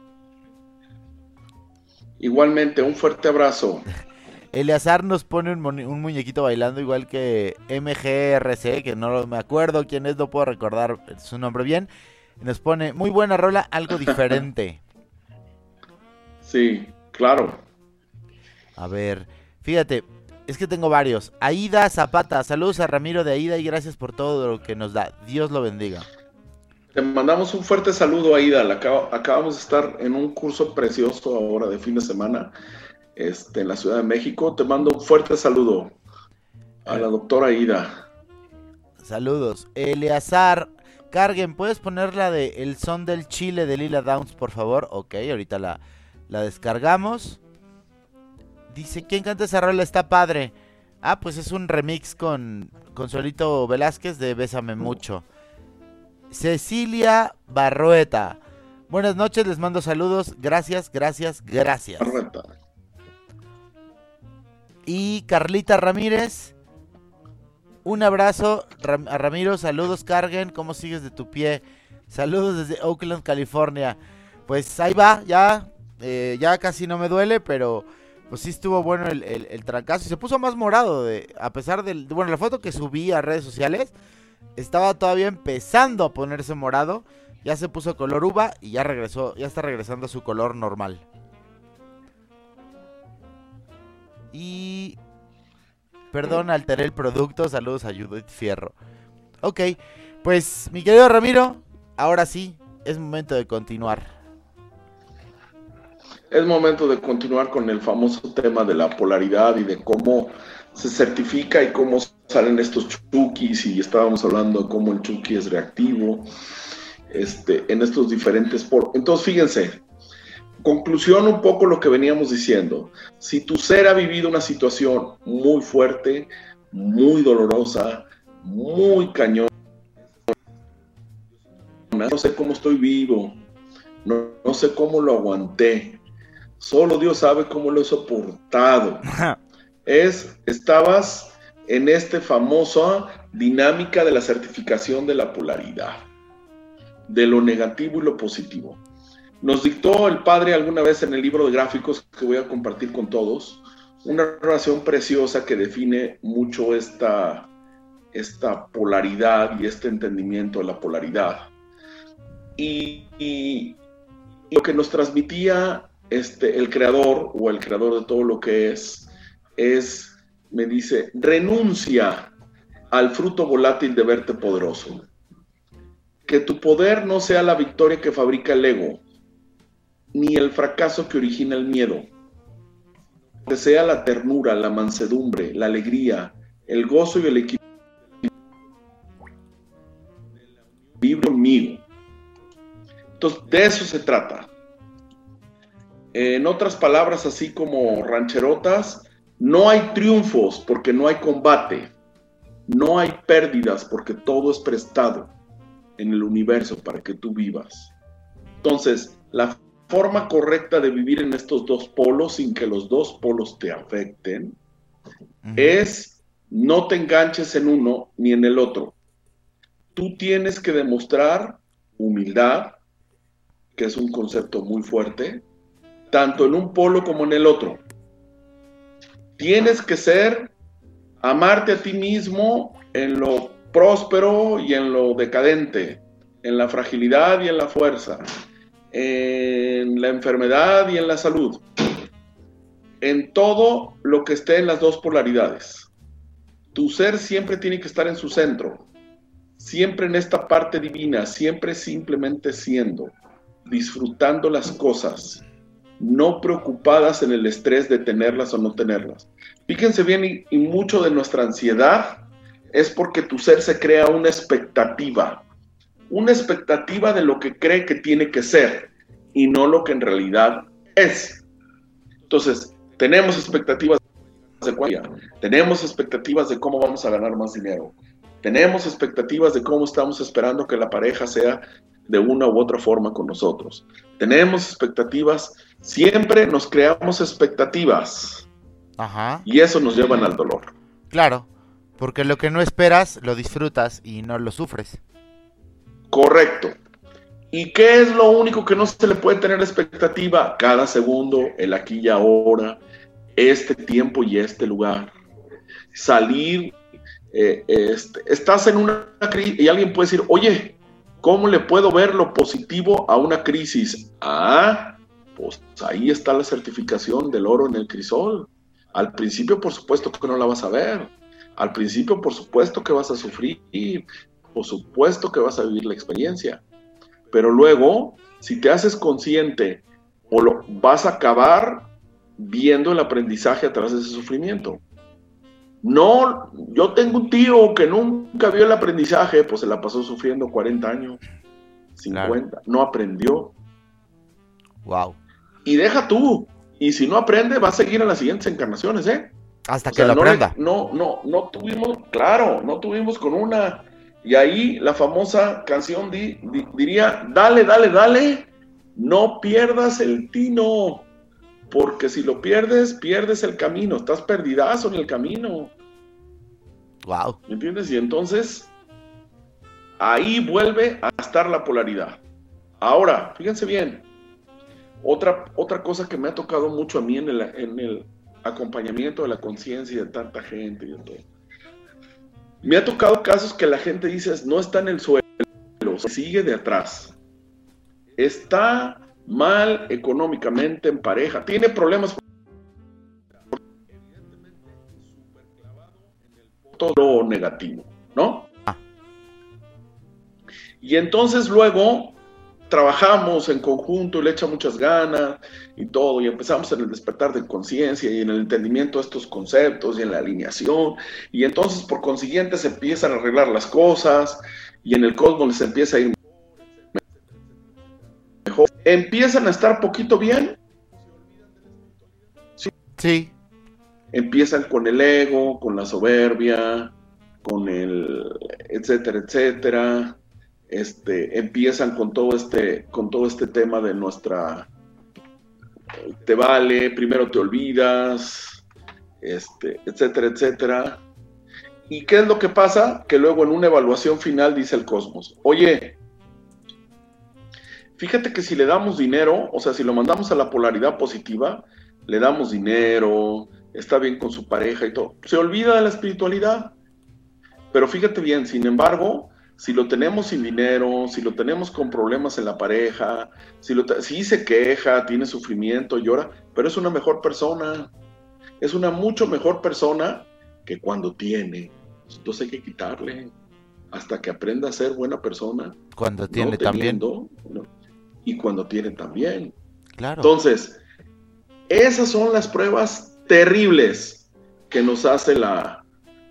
Igualmente, un fuerte abrazo. Eleazar nos pone un muñequito bailando igual que MGRC, que no me acuerdo quién es, no puedo recordar su nombre bien. Nos pone, muy buena rola, algo diferente. Sí, claro. A ver, fíjate, es que tengo varios. Aida Zapata, saludos a Ramiro de Aida y gracias por todo lo que nos da. Dios lo bendiga. Te mandamos un fuerte saludo, Aida. Acabamos de estar en un curso precioso ahora de fin de semana en la Ciudad de México. Te mando un fuerte saludo a la doctora Aida. Saludos. Eleazar, Cargen, ¿puedes poner la de El Son del Chile de Lila Downs, por favor? Ok, ahorita la descargamos. Dice, ¿quién canta esa rola? Está padre. Ah, pues es un remix con Consuelito Velázquez de Bésame Mucho. Cecilia Barrueta, buenas noches, les mando saludos, gracias. Barrueta. Y Carlita Ramírez, un abrazo a Ramiro, saludos Cargen, ¿cómo sigues de tu pie? Saludos desde Oakland, California. Pues ahí va, ya casi no me duele, pero pues sí estuvo bueno el trancazo y se puso más morado, a pesar del, bueno, la foto que subí a redes sociales. Estaba todavía empezando a ponerse morado. Ya se puso color uva y ya está regresando a su color normal. Y... perdón, alteré el producto. Saludos a Judith Fierro. Ok, pues mi querido Ramiro, ahora sí, es momento de continuar. Es momento de continuar con el famoso tema de la polaridad y de cómo se certifica y cómo salen estos chukis, y estábamos hablando de cómo el chuki es reactivo en estos diferentes Entonces, fíjense, conclusión un poco lo que veníamos diciendo. Si tu ser ha vivido una situación muy fuerte, muy dolorosa, muy cañona, no sé cómo estoy vivo, no sé cómo lo aguanté, solo Dios sabe cómo lo he soportado. Estabas en esta famosa dinámica de la certificación de la polaridad, de lo negativo y lo positivo. Nos dictó el padre alguna vez en el libro de gráficos que voy a compartir con todos, una oración preciosa que define mucho esta polaridad y este entendimiento de la polaridad. Y lo que nos transmitía el creador, o el creador de todo lo que es, me dice, renuncia al fruto volátil de verte poderoso. Que tu poder no sea la victoria que fabrica el ego, ni el fracaso que origina el miedo. Que sea la ternura, la mansedumbre, la alegría, el gozo y el equilibrio conmigo. Entonces, de eso se trata. En otras palabras, así como rancherotas, no hay triunfos porque no hay combate. No hay pérdidas porque todo es prestado en el universo para que tú vivas. Entonces, la forma correcta de vivir en estos dos polos sin que los dos polos te afecten es no te enganches en uno ni en el otro. Tú tienes que demostrar humildad, que es un concepto muy fuerte, tanto en un polo como en el otro. Tienes que amarte a ti mismo en lo próspero y en lo decadente, en la fragilidad y en la fuerza, en la enfermedad y en la salud, en todo lo que esté en las dos polaridades. Tu ser siempre tiene que estar en su centro, siempre en esta parte divina, siempre simplemente siendo, disfrutando las cosas, no preocupadas en el estrés de tenerlas o no tenerlas. Fíjense bien, y mucho de nuestra ansiedad es porque tu ser se crea una expectativa de lo que cree que tiene que ser y no lo que en realidad es. Entonces, tenemos expectativas de cuánto, tenemos expectativas de cómo vamos a ganar más dinero, tenemos expectativas de cómo estamos esperando que la pareja sea de una u otra forma con nosotros. Tenemos expectativas, siempre nos creamos expectativas. Ajá. Y eso nos lleva al dolor. Claro, porque lo que no esperas lo disfrutas y no lo sufres. Correcto. ¿Y qué es lo único que no se le puede tener expectativa? Cada segundo, el aquí y ahora, este tiempo y este lugar. Salir, estás en una crisis y alguien puede decir, oye, ¿cómo le puedo ver lo positivo a una crisis? Pues ahí está la certificación del oro en el crisol. Al principio, por supuesto que no la vas a ver. Al principio, por supuesto que vas a sufrir. Por supuesto que vas a vivir la experiencia. Pero luego, si te haces consciente, vas a acabar viendo el aprendizaje a través de ese sufrimiento. No, yo tengo un tío que nunca vio el aprendizaje, pues se la pasó sufriendo 40 años, 50, claro. No aprendió. Wow. Y deja tú, y si no aprende, va a seguir en las siguientes encarnaciones, Hasta que lo aprenda. No tuvimos con una, y ahí la famosa canción diría, dale, no pierdas el tino, porque si lo pierdes el camino, estás perdidazo en el camino. Wow. ¿Me entiendes? Y entonces, ahí vuelve a estar la polaridad. Ahora, fíjense bien, otra cosa que me ha tocado mucho a mí en el acompañamiento de la conciencia de tanta gente y de todo. Me ha tocado casos que la gente dice, no está en el suelo, sigue de atrás. Está mal económicamente en pareja, tiene problemas, todo negativo, ¿no? Y entonces luego trabajamos en conjunto y le echa muchas ganas y todo, y empezamos en el despertar de conciencia y en el entendimiento de estos conceptos y en la alineación, y entonces por consiguiente se empiezan a arreglar las cosas y en el cosmos les empieza a ir mejor. Empiezan a estar poquito bien. Sí. Empiezan con el ego, con la soberbia, con el etcétera, etcétera. Empiezan con todo este tema de nuestra te vale, primero te olvidas, etcétera, etcétera. ¿Y qué es lo que pasa? Que luego en una evaluación final dice el cosmos, oye, fíjate que si le damos dinero, o sea, si lo mandamos a la polaridad positiva, le damos dinero, está bien con su pareja y todo, se olvida de la espiritualidad. Pero fíjate bien, sin embargo, si lo tenemos sin dinero, si lo tenemos con problemas en la pareja, si se queja, tiene sufrimiento, llora, pero es una mejor persona, es una mucho mejor persona que cuando tiene. Entonces hay que quitarle hasta que aprenda a ser buena persona. Cuando tiene teniendo, también. ¿No? Y cuando tiene también. Claro. Entonces, esas son las pruebas terribles que nos hace la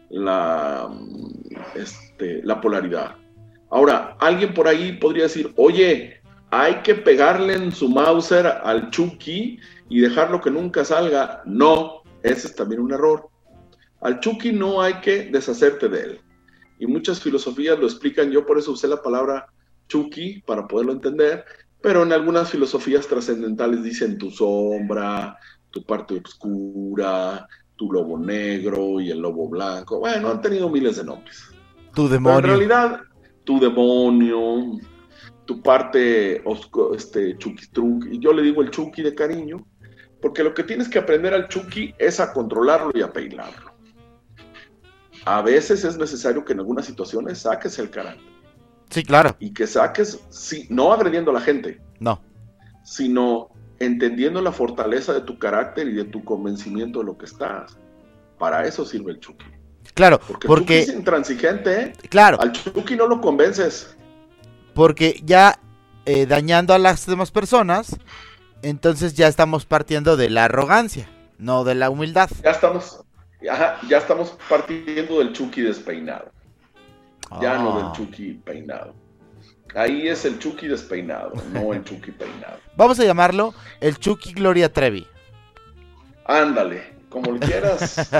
polaridad. Ahora, alguien por ahí podría decir, oye, hay que pegarle en su Mauser al Chucky y dejarlo que nunca salga. No, ese es también un error. Al Chucky no hay que deshacerte de él. Y muchas filosofías lo explican, yo por eso usé la palabra Chucky para poderlo entender, pero en algunas filosofías trascendentales dicen tu sombra, tu parte oscura, tu lobo negro y el lobo blanco. Bueno, han tenido miles de nombres. Tu demonio. Pero en realidad, tu demonio, tu parte Chucky, y yo le digo el Chucky de cariño, porque lo que tienes que aprender al Chucky es a controlarlo y a peinarlo. A veces es necesario que en algunas situaciones saques el carácter. Sí, claro. Y que saques, sí, no agrediendo a la gente. No. Sino entendiendo la fortaleza de tu carácter y de tu convencimiento de lo que estás. Para eso sirve el Chucky. Claro, porque el Chucky es intransigente, ¿eh? Claro. Al Chucky no lo convences. Porque ya dañando a las demás personas, entonces ya estamos partiendo de la arrogancia, no de la humildad. Ya estamos partiendo del Chucky despeinado. Ya no del Chucky peinado. Ahí es el Chucky despeinado, no el Chucky peinado. Vamos a llamarlo el Chucky Gloria Trevi. Ándale, como le quieras.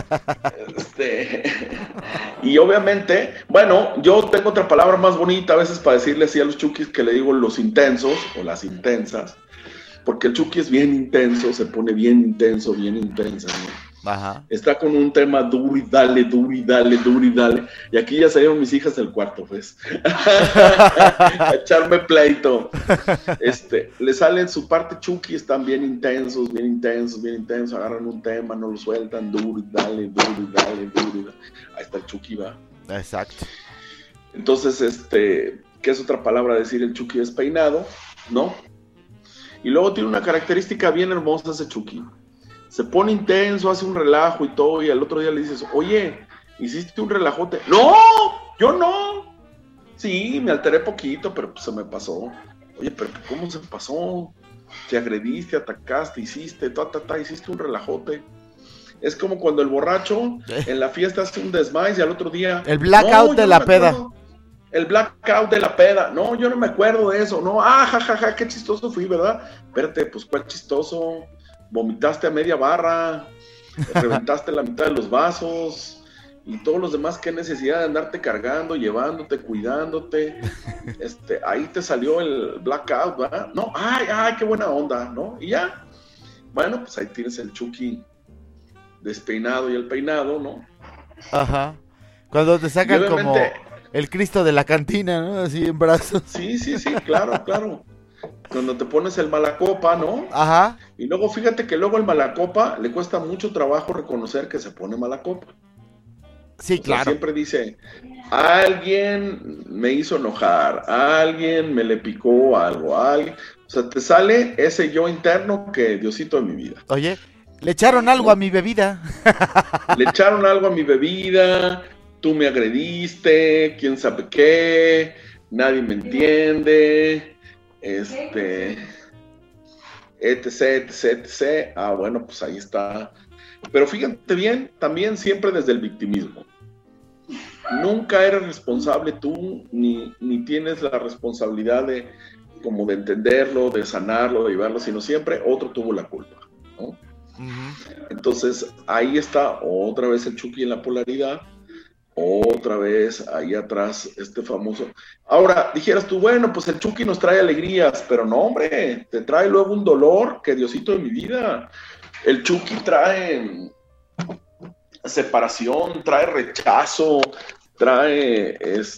Y obviamente, bueno, yo tengo otra palabra más bonita a veces para decirle así a los Chuckys, que le digo los intensos o las intensas, porque el Chucky es bien intenso, se pone bien intenso, bien intensa, ¿no? Ajá. Está con un tema duro y dale, duro y dale, duro y dale. Y aquí ya salieron mis hijas del cuarto, pues. A echarme pleito. Le salen su parte Chucky, están bien intensos, bien intensos, bien intensos. Agarran un tema, no lo sueltan, duro y dale, duro y dale, duro y dale. Ahí está el Chucky, va. Exacto. Entonces, ¿qué es otra palabra decir el Chucky despeinado? ¿No? Y luego tiene una característica bien hermosa ese Chucky. Se pone intenso, hace un relajo y todo, y al otro día le dices, oye, ¿hiciste un relajote? ¡No! ¡Yo no! Sí, me alteré poquito, pero pues se me pasó. Oye, pero ¿cómo se pasó? Te agrediste, atacaste, hiciste, hiciste un relajote. Es como cuando el borracho en la fiesta hace un desmayo y al otro día... El blackout de la peda. El blackout de la peda. No, yo no me acuerdo de eso. No, jajaja, qué chistoso fui, ¿verdad? Espérate, pues cuál chistoso... Vomitaste a media barra, reventaste la mitad de los vasos y todos los demás, qué necesidad de andarte cargando, llevándote, cuidándote. Ahí te salió el blackout, ¿verdad? No, ay, qué buena onda, ¿no? Y ya, bueno, pues ahí tienes el Chucky despeinado y el peinado, ¿no? Ajá. Cuando te sacan como el Cristo de la cantina, ¿no? Así en brazos. Sí, claro. Cuando te pones el malacopa, ¿no? Ajá. Y luego fíjate que luego el malacopa le cuesta mucho trabajo reconocer que se pone malacopa. Sí, claro. Siempre dice, alguien me hizo enojar, alguien me le picó algo, alguien... O sea, te sale ese yo interno que Diosito de mi vida. Oye, le echaron algo a mi bebida. Le echaron algo a mi bebida, tú me agrediste, quién sabe qué, nadie me entiende... etc. Bueno, pues ahí está. Pero fíjate bien, también siempre desde el victimismo. Nunca eres responsable tú, ni tienes la responsabilidad de como de entenderlo, de sanarlo, de llevarlo, sino siempre otro tuvo la culpa, ¿no? Ujú. Entonces, ahí está otra vez el Chucky en la polaridad, otra vez ahí atrás este famoso. Ahora, dijeras tú, bueno, pues el Chucky nos trae alegrías, pero no, hombre, te trae luego un dolor, que Diosito de mi vida. El Chucky trae separación, trae rechazo, trae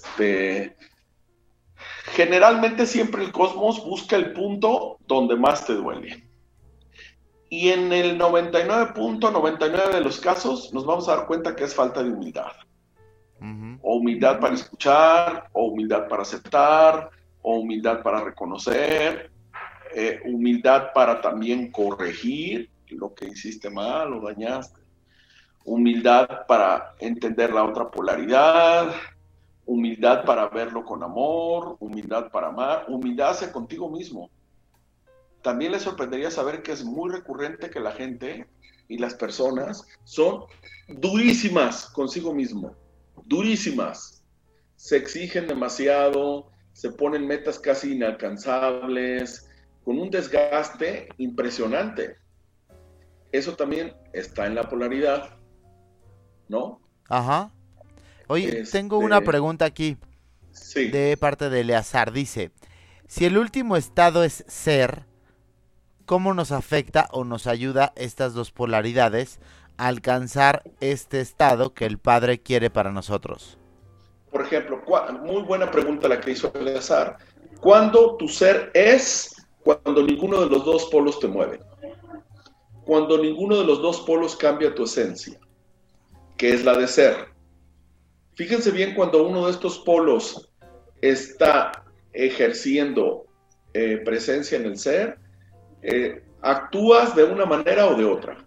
generalmente siempre el cosmos busca el punto donde más te duele. Y en el 99.99 de los casos nos vamos a dar cuenta que es falta de humildad. Ujú. O humildad para escuchar, o humildad para aceptar, o humildad para reconocer, humildad para también corregir lo que hiciste mal o dañaste, humildad para entender la otra polaridad, humildad para verlo con amor, humildad para amar, humildad hacia contigo mismo. También les sorprendería saber que es muy recurrente que la gente y las personas son durísimas consigo mismo, durísimas. Se exigen demasiado, se ponen metas casi inalcanzables, con un desgaste impresionante. Eso también está en la polaridad, ¿no? Ajá. Oye, tengo una pregunta aquí. Sí. De parte de Eleazar. Dice, si el último estado es ser, ¿cómo nos afecta o nos ayuda estas dos polaridades a alcanzar este estado que el Padre quiere para nosotros? Por ejemplo, muy buena pregunta la que hizo Eleazar. ¿Cuándo tu ser es? Cuando ninguno de los dos polos te mueve. Cuando ninguno de los dos polos cambia tu esencia, que es la de ser. Fíjense bien, cuando uno de estos polos está ejerciendo presencia en el ser, actúas de una manera o de otra.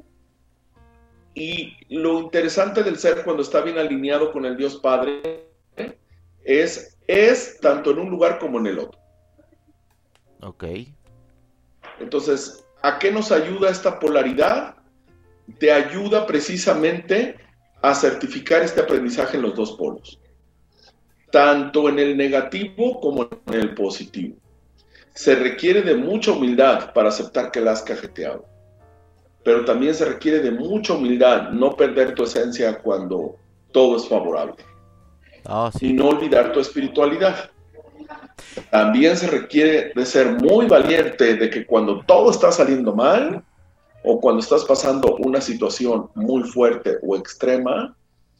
Y lo interesante del ser cuando está bien alineado con el Dios Padre es tanto en un lugar como en el otro. Ok. Entonces, ¿a qué nos ayuda esta polaridad? Te ayuda precisamente a certificar este aprendizaje en los dos polos, tanto en el negativo como en el positivo. Se requiere de mucha humildad para aceptar que la has cajeteado, pero también se requiere de mucha humildad no perder tu esencia cuando todo es favorable. Sí. Y no olvidar tu espiritualidad. También se requiere de ser muy valiente de que cuando todo está saliendo mal o cuando estás pasando una situación muy fuerte o extrema,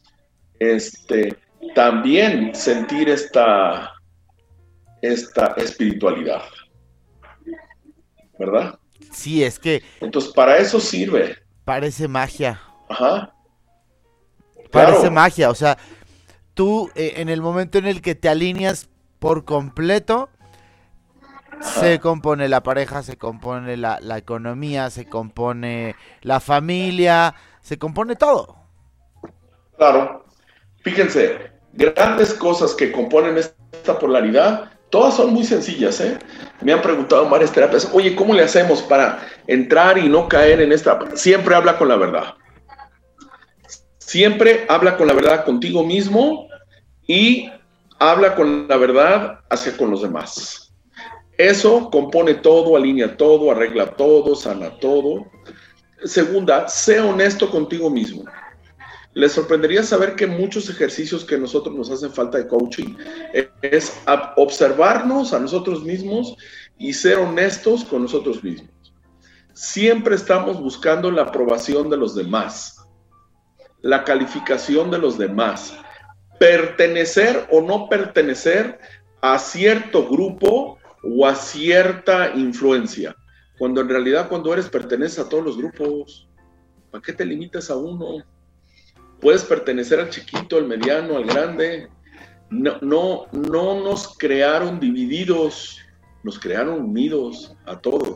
también sentir esta espiritualidad, ¿verdad? Sí, es que... Entonces, para eso sirve. Parece magia. Ajá. Parece Claro. magia, o sea, tú en el momento en el que te alineas por completo, se compone la pareja, se compone la economía, se compone la familia, se compone todo. Claro. Fíjense, grandes cosas que componen esta polaridad, todas son muy sencillas, ¿eh? Me han preguntado en varias terapias, oye, ¿cómo le hacemos para entrar y no caer en esta? Siempre habla con la verdad. Siempre habla con la verdad contigo mismo y habla con la verdad hacia con los demás. Eso compone todo, alinea todo, arregla todo, sana todo. Segunda, sé honesto contigo mismo. Les sorprendería saber que muchos ejercicios que a nosotros nos hacen falta de coaching es observarnos a nosotros mismos y ser honestos con nosotros mismos. Siempre estamos buscando la aprobación de los demás, la calificación de los demás, pertenecer o no pertenecer a cierto grupo o a cierta influencia, cuando en realidad cuando eres perteneces a todos los grupos. ¿Para qué te limitas a uno? Puedes pertenecer al chiquito, al mediano, al grande. No nos crearon divididos, nos crearon unidos a todos.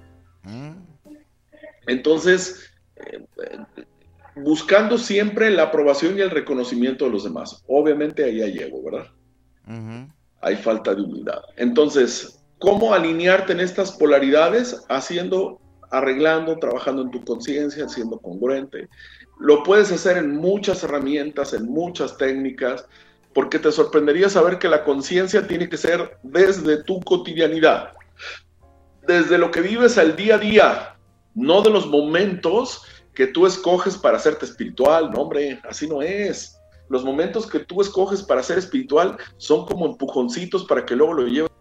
Entonces, buscando siempre la aprobación y el reconocimiento de los demás. Obviamente ahí hay ego, ¿verdad? Uh-huh. Hay falta de humildad. Entonces, ¿cómo alinearte en estas polaridades? Arreglando, trabajando en tu conciencia, siendo congruente. Lo puedes hacer en muchas herramientas, en muchas técnicas. porque te sorprendería saber que la conciencia tiene que ser desde tu cotidianidad, desde lo que vives al día a día, no de los momentos que tú escoges para hacerte espiritual. No, hombre, así no es. Los momentos que tú escoges para ser espiritual son como empujoncitos para que luego lo lleves.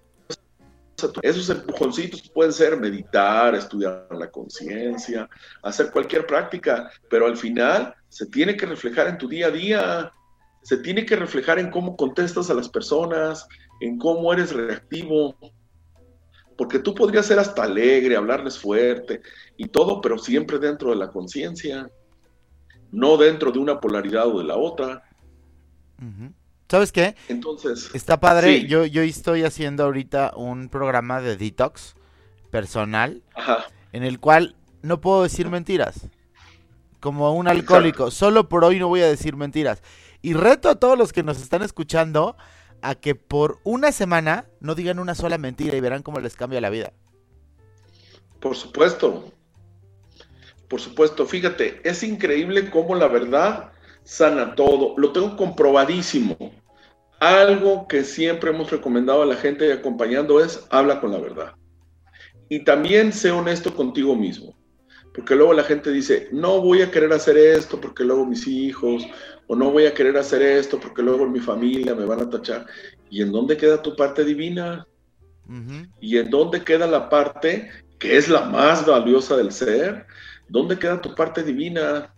Esos empujoncitos pueden ser meditar, estudiar la conciencia, hacer cualquier práctica, pero al final se tiene que reflejar en tu día a día, se tiene que reflejar en cómo contestas a las personas, en cómo eres reactivo, porque tú podrías ser hasta alegre, hablarles fuerte y todo, pero siempre dentro de la conciencia, no dentro de una polaridad o de la otra. Uh-huh. ¿Sabes qué? Entonces, está padre. Sí. Yo estoy haciendo ahorita un programa de detox personal. Ajá. En el cual no puedo decir mentiras. Como un alcohólico. Exacto. Solo por hoy no voy a decir mentiras. Y reto a todos los que nos están escuchando a que por una semana no digan una sola mentira y verán cómo les cambia la vida. Por supuesto. Por supuesto. Fíjate, es increíble cómo la verdad sana todo. Lo tengo comprobadísimo. Algo que siempre hemos recomendado a la gente y acompañando es habla con la verdad. Y también sé honesto contigo mismo. Porque luego la gente dice, no voy a querer hacer esto porque luego mis hijos, o no voy a querer hacer esto porque luego mi familia me van a tachar. ¿Y en dónde queda tu parte divina? Uh-huh. ¿Y en dónde queda la parte que es la más valiosa del ser? ¿Dónde queda tu parte divina?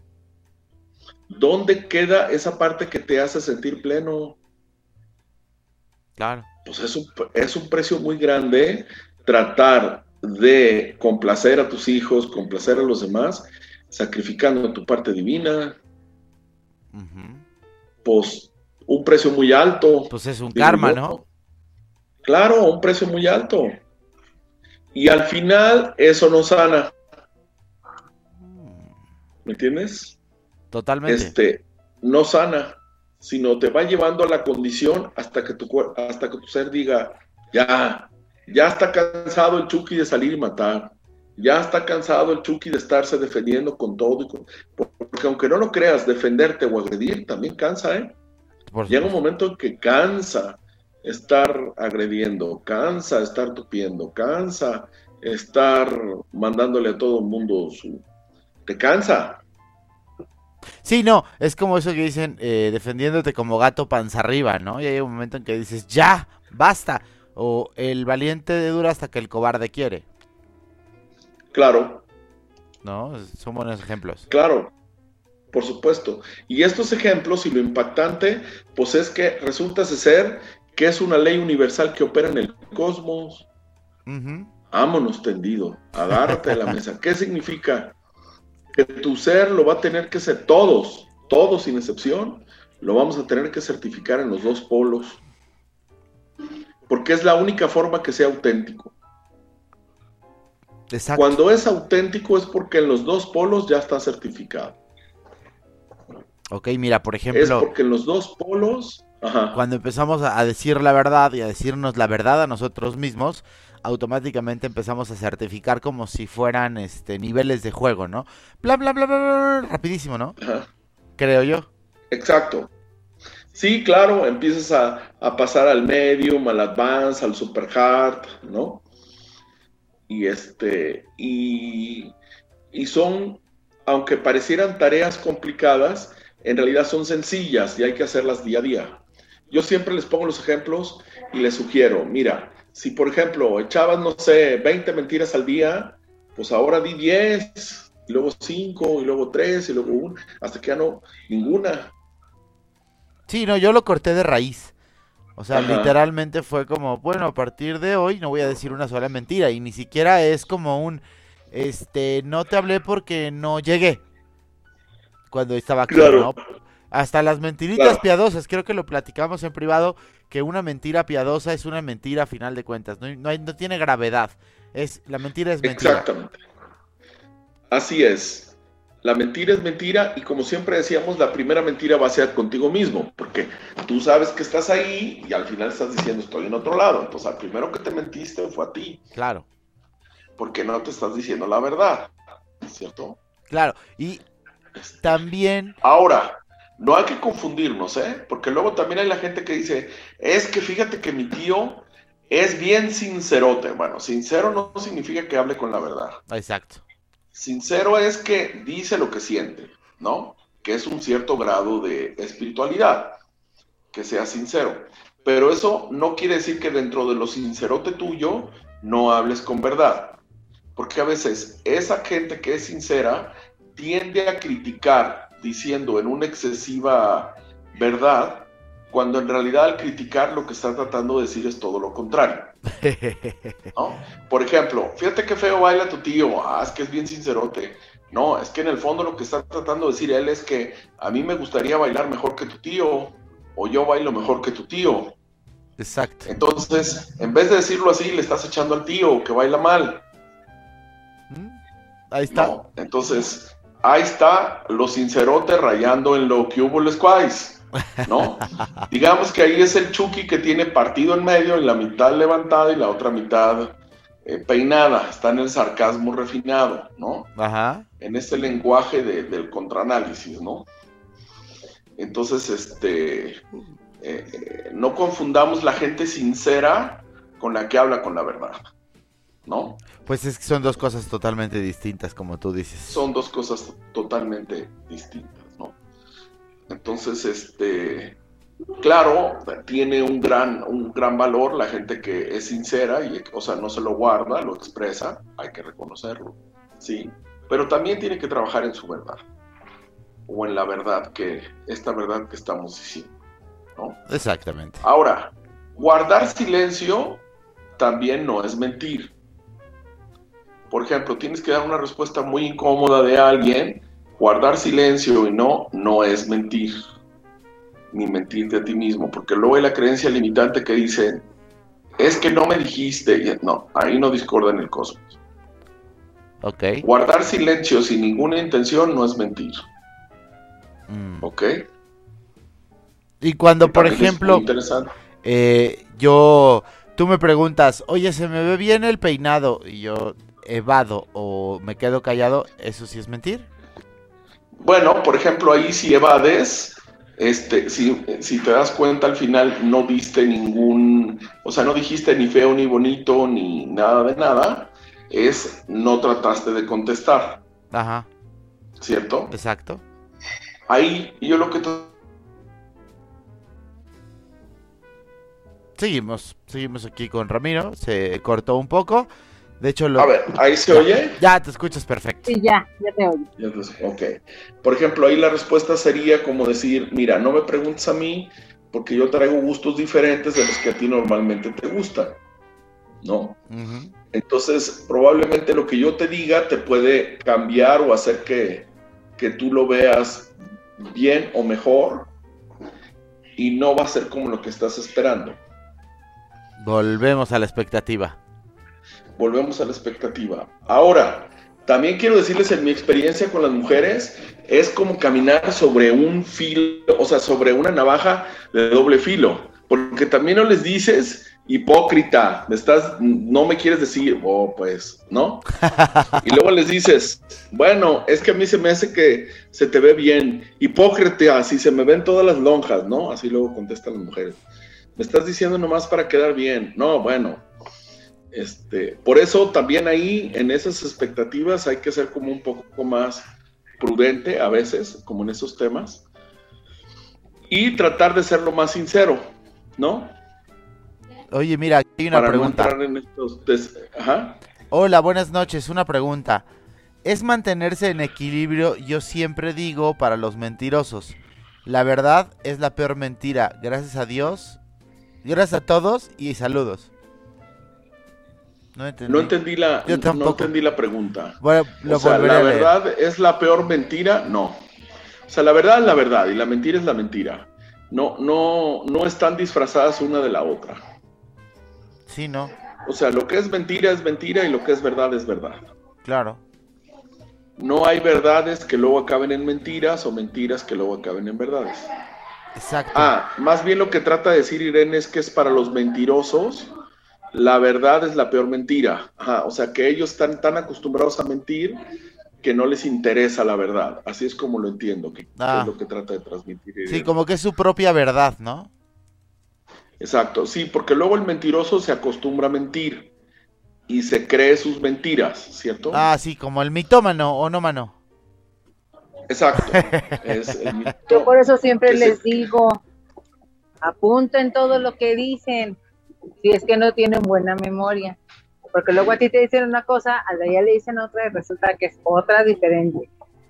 ¿Dónde queda esa parte que te hace sentir pleno? Claro. Pues es un precio muy grande tratar de complacer a tus hijos, complacer a los demás, sacrificando tu parte divina. Uh-huh. Pues un precio muy alto. Pues es un karma, ¿no? Claro, un precio muy alto. Y al final eso no sana. ¿Me entiendes? Totalmente. No sana, sino te va llevando a la condición hasta que tu ser diga, ya está cansado el Chucky de salir y matar, ya está cansado el Chucky de estarse defendiendo con todo, porque aunque no lo creas, defenderte o agredir también cansa, ¿eh? Llega un momento en que cansa estar agrediendo, cansa estar tupiendo, cansa estar mandándole a todo el mundo te cansa. Sí, no, es como eso que dicen, defendiéndote como gato panza arriba, ¿no? Y hay un momento en que dices, ya, basta. O el valiente dura hasta que el cobarde quiere. Claro. ¿No? Son buenos ejemplos. Claro, por supuesto. Y estos ejemplos y lo impactante, pues es que resulta ser que es una ley universal que opera en el cosmos. Uh-huh. Vámonos tendido, agárrate de la mesa. ¿Qué significa? Que tu ser lo va a tener que ser todos sin excepción, lo vamos a tener que certificar en los dos polos, porque es la única forma que sea auténtico. Exacto. Cuando es auténtico es porque en los dos polos ya está certificado. Ok, mira, por ejemplo... Es porque en los dos polos... Ajá. Cuando empezamos a decir la verdad y a decirnos la verdad a nosotros mismos, automáticamente empezamos a certificar como si fueran niveles de juego, ¿no? Bla, bla, bla, bla, bla, rapidísimo, ¿no? Ajá. Creo yo. Exacto. Sí, claro, empiezas a pasar al medium, al advance, al super hard, ¿no? Y son, aunque parecieran tareas complicadas, en realidad son sencillas y hay que hacerlas día a día. Yo siempre les pongo los ejemplos y les sugiero, mira, si por ejemplo echabas, no sé, 20 mentiras al día, pues ahora di 10, y luego 5, y luego 3, y luego 1, hasta que ya no, ninguna. Sí, no, yo lo corté de raíz. O sea, ajá, literalmente fue como, bueno, a partir de hoy no voy a decir una sola mentira. Y ni siquiera es como un, no te hablé porque no llegué. Cuando estaba claro, ¿no? Hasta las mentiritas claro, piadosas, creo que lo platicamos en privado, que una mentira piadosa es una mentira a final de cuentas, no tiene gravedad, la mentira es mentira. Exactamente, así es, la mentira es mentira y como siempre decíamos, la primera mentira va a ser contigo mismo, porque tú sabes que estás ahí y al final estás diciendo estoy en otro lado, entonces al primero que te mentiste fue a ti. Claro. Porque no te estás diciendo la verdad, ¿cierto? Claro, y también... Ahora... No hay que confundirnos, porque luego también hay la gente que dice, es que fíjate que mi tío es bien sincerote. Bueno, sincero no significa que hable con la verdad. Exacto. Sincero es que dice lo que siente, ¿no? Que es un cierto grado de espiritualidad, que sea sincero. Pero eso no quiere decir que dentro de lo sincerote tuyo no hables con verdad. Porque a veces esa gente que es sincera tiende a criticar diciendo en una excesiva verdad, cuando en realidad al criticar lo que está tratando de decir es todo lo contrario, ¿no? Por ejemplo, fíjate qué feo baila tu tío, es que es bien sincerote. No, es que en el fondo lo que está tratando de decir él es que a mí me gustaría bailar mejor que tu tío, o yo bailo mejor que tu tío. Exacto. Entonces, en vez de decirlo así, le estás echando al tío que baila mal. Ahí está. No, entonces, ahí está lo sincerote rayando en lo que hubo les quais, ¿no? Digamos que ahí es el Chucky que tiene partido en medio, en la mitad levantada y la otra mitad peinada. Está en el sarcasmo refinado, ¿no? Ajá. En ese lenguaje del contraanálisis, ¿no? Entonces, no confundamos la gente sincera con la que habla con la verdad, ¿no? Pues es que son dos cosas totalmente distintas, como tú dices. Son dos cosas totalmente distintas, ¿no? Entonces, claro, tiene un gran valor la gente que es sincera, y, o sea, no se lo guarda, lo expresa, hay que reconocerlo, sí, pero también tiene que trabajar en su verdad, o en la verdad esta verdad que estamos diciendo, ¿no? Exactamente. Ahora, guardar silencio también no es mentir. Por ejemplo, tienes que dar una respuesta muy incómoda de alguien, guardar silencio y no es mentir, ni mentirte a ti mismo, porque luego hay la creencia limitante que dice, es que no me dijiste, no, ahí no discorda en el cosmos. Ok. Guardar silencio sin ninguna intención no es mentir. ¿Ok? Y cuando, por ejemplo, tú me preguntas, oye, se me ve bien el peinado, y yo evado o me quedo callado, ¿eso sí es mentir? Bueno, por ejemplo, ahí si evades, si te das cuenta al final no diste no dijiste ni feo ni bonito ni nada de nada, no trataste de contestar. Ajá. ¿Cierto? Exacto. Ahí yo lo que... Seguimos aquí con Ramiro, se cortó un poco. De hecho, a ver, ¿ahí se oye? Ya te escuchas perfecto. Sí, ya te oye. Ok. Por ejemplo, ahí la respuesta sería como decir, mira, no me preguntes a mí porque yo traigo gustos diferentes de los que a ti normalmente te gustan, ¿no? Uh-huh. Entonces, probablemente lo que yo te diga te puede cambiar o hacer que tú lo veas bien o mejor y no va a ser como lo que estás esperando. Volvemos a la expectativa. Ahora, también quiero decirles, en mi experiencia con las mujeres, es como caminar sobre un filo, o sea, sobre una navaja de doble filo, porque también no les dices, hipócrita, no me quieres decir, pues, ¿no? Y luego les dices, bueno, es que a mí se me hace que se te ve bien, hipócrita, así se me ven todas las lonjas, ¿no? Así luego contestan las mujeres. Me estás diciendo nomás para quedar bien. No, bueno. Por eso también ahí, en esas expectativas, hay que ser como un poco más prudente a veces, como en esos temas, y tratar de ser lo más sincero, ¿no? Oye, mira, aquí hay una pregunta. No en estos Ajá. Hola, buenas noches, una pregunta. ¿Es mantenerse en equilibrio? Yo siempre digo para los mentirosos. La verdad es la peor mentira. Gracias a Dios. Gracias a todos y saludos. No entendí la pregunta. Bueno, ¿la verdad es la peor mentira? No. O sea, la verdad es la verdad y la mentira es la mentira. No están disfrazadas una de la otra. Sí, ¿no? O sea, lo que es mentira y lo que es verdad es verdad. Claro. No hay verdades que luego acaben en mentiras o mentiras que luego acaben en verdades. Exacto. Más bien lo que trata de decir Irene es que es para los mentirosos. La verdad es la peor mentira. Ajá, o sea que ellos están tan acostumbrados a mentir que no les interesa la verdad. Así es como lo entiendo, que es lo que trata de transmitir. Sí, como que es su propia verdad, ¿no? Exacto, sí, porque luego el mentiroso se acostumbra a mentir y se cree sus mentiras, ¿cierto? Sí, como el mitómano o nómano. Exacto. Es el mito. Yo por eso siempre les digo, apunten todo lo que dicen, si es que no tienen buena memoria. Porque luego a ti te dicen una cosa, a la ya le dicen otra y resulta que es otra diferente.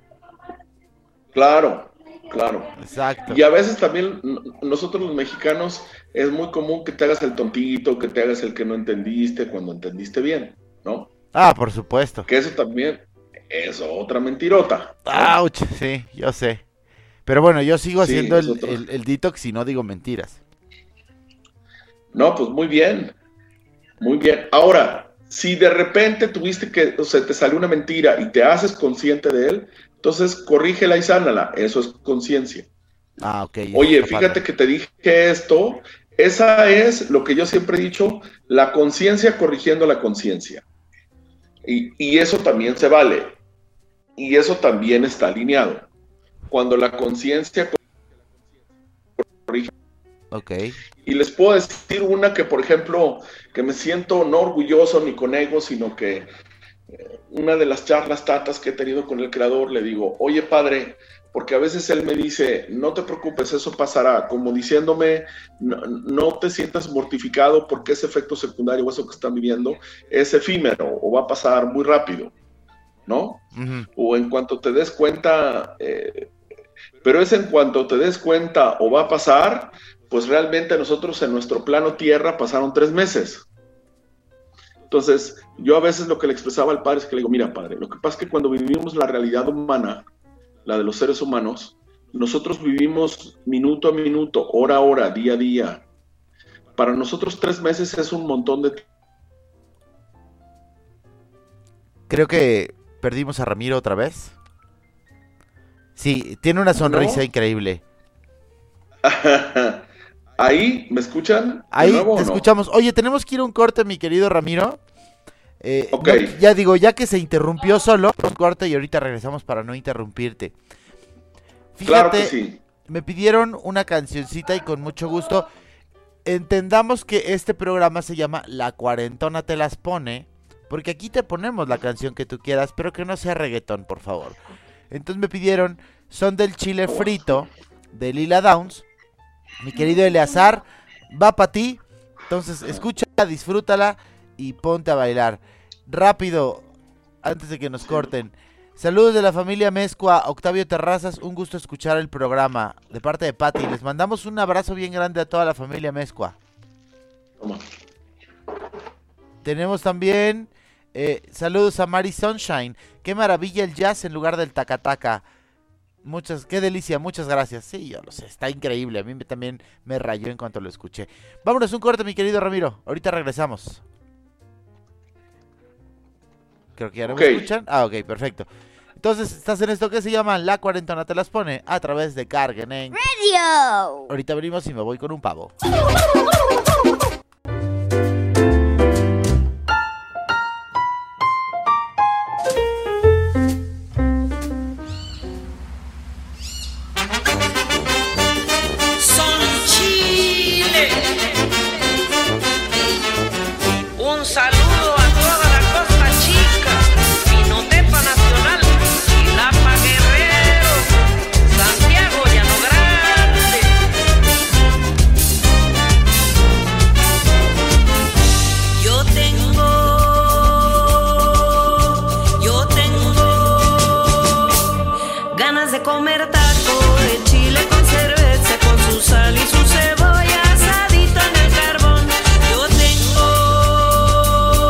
Claro. Exacto. Y a veces también nosotros los mexicanos es muy común que te hagas el tontito, que te hagas el que no entendiste cuando entendiste bien, ¿no? Por supuesto. Que eso también es otra mentirota, ¿no? ¡Auch! Sí, yo sé. Pero bueno, yo sigo haciendo el detox y no digo mentiras. No, pues muy bien. Muy bien. Ahora, si de repente tuviste que, te salió una mentira y te haces consciente de él, entonces corrígela y sánala. Eso es conciencia. Ok. Oye, fíjate que te dije esto. Esa es lo que yo siempre he dicho, la conciencia corrigiendo la conciencia. Y eso también se vale. Y eso también está alineado. Cuando la conciencia corrige. Ok. Y les puedo decir una que, por ejemplo, que me siento no orgulloso ni con ego, sino que una de las charlas tatas que he tenido con el creador, le digo, oye padre, porque a veces él me dice, no te preocupes, eso pasará, como diciéndome, no te sientas mortificado porque ese efecto secundario o eso que están viviendo es efímero o va a pasar muy rápido, ¿no? Uh-huh. O en cuanto te des cuenta, pero es en cuanto te des cuenta o va a pasar, pues realmente nosotros en nuestro plano tierra pasaron 3 meses. Entonces, yo a veces lo que le expresaba al padre es que le digo, mira padre, lo que pasa es que cuando vivimos la realidad humana, la de los seres humanos, nosotros vivimos minuto a minuto, hora a hora, día a día. Para nosotros 3 meses es un montón de... Creo que perdimos a Ramiro otra vez. Sí, tiene una sonrisa increíble. ¿Ahí? ¿Me escuchan? Ahí te escuchamos. Oye, tenemos que ir a un corte, mi querido Ramiro. Okay. Ya que se interrumpió solo, un corte y ahorita regresamos para no interrumpirte. Fíjate, claro que sí. Me pidieron una cancioncita y con mucho gusto. Entendamos que este programa se llama La Cuarentona Te Las Pone, porque aquí te ponemos la canción que tú quieras, pero que no sea reggaetón, por favor. Entonces me pidieron Son del Chile Frito, de Lila Downs. Mi querido Eleazar, va para ti. Entonces escúchala, disfrútala y ponte a bailar. Rápido, antes de que nos corten. Saludos de la familia Mezcua, Octavio Terrazas, un gusto escuchar el programa. De parte de Pati, les mandamos un abrazo bien grande a toda la familia Mezcua. Tenemos también saludos a Mari Sunshine. Qué maravilla el jazz en lugar del tacataca. Qué delicia, muchas gracias. Sí, yo lo sé, está increíble. A mí también me rayó en cuanto lo escuché. Vámonos, un corte, mi querido Ramiro. Ahorita regresamos. Creo que ya no me escuchan. Ok, perfecto. Entonces, estás en esto que se llama La Cuarentona Te Las Pone a través de Cargen en Radio. Ahorita venimos y me voy con un pavo. Un saludo a toda la Costa Chica, Pinotepa Nacional, Chilapa Guerrero, Santiago Llano Grande. Yo tengo ganas de comer taco de chile con cerveza, con su sal y su cebolla asadito en el carbón. Yo tengo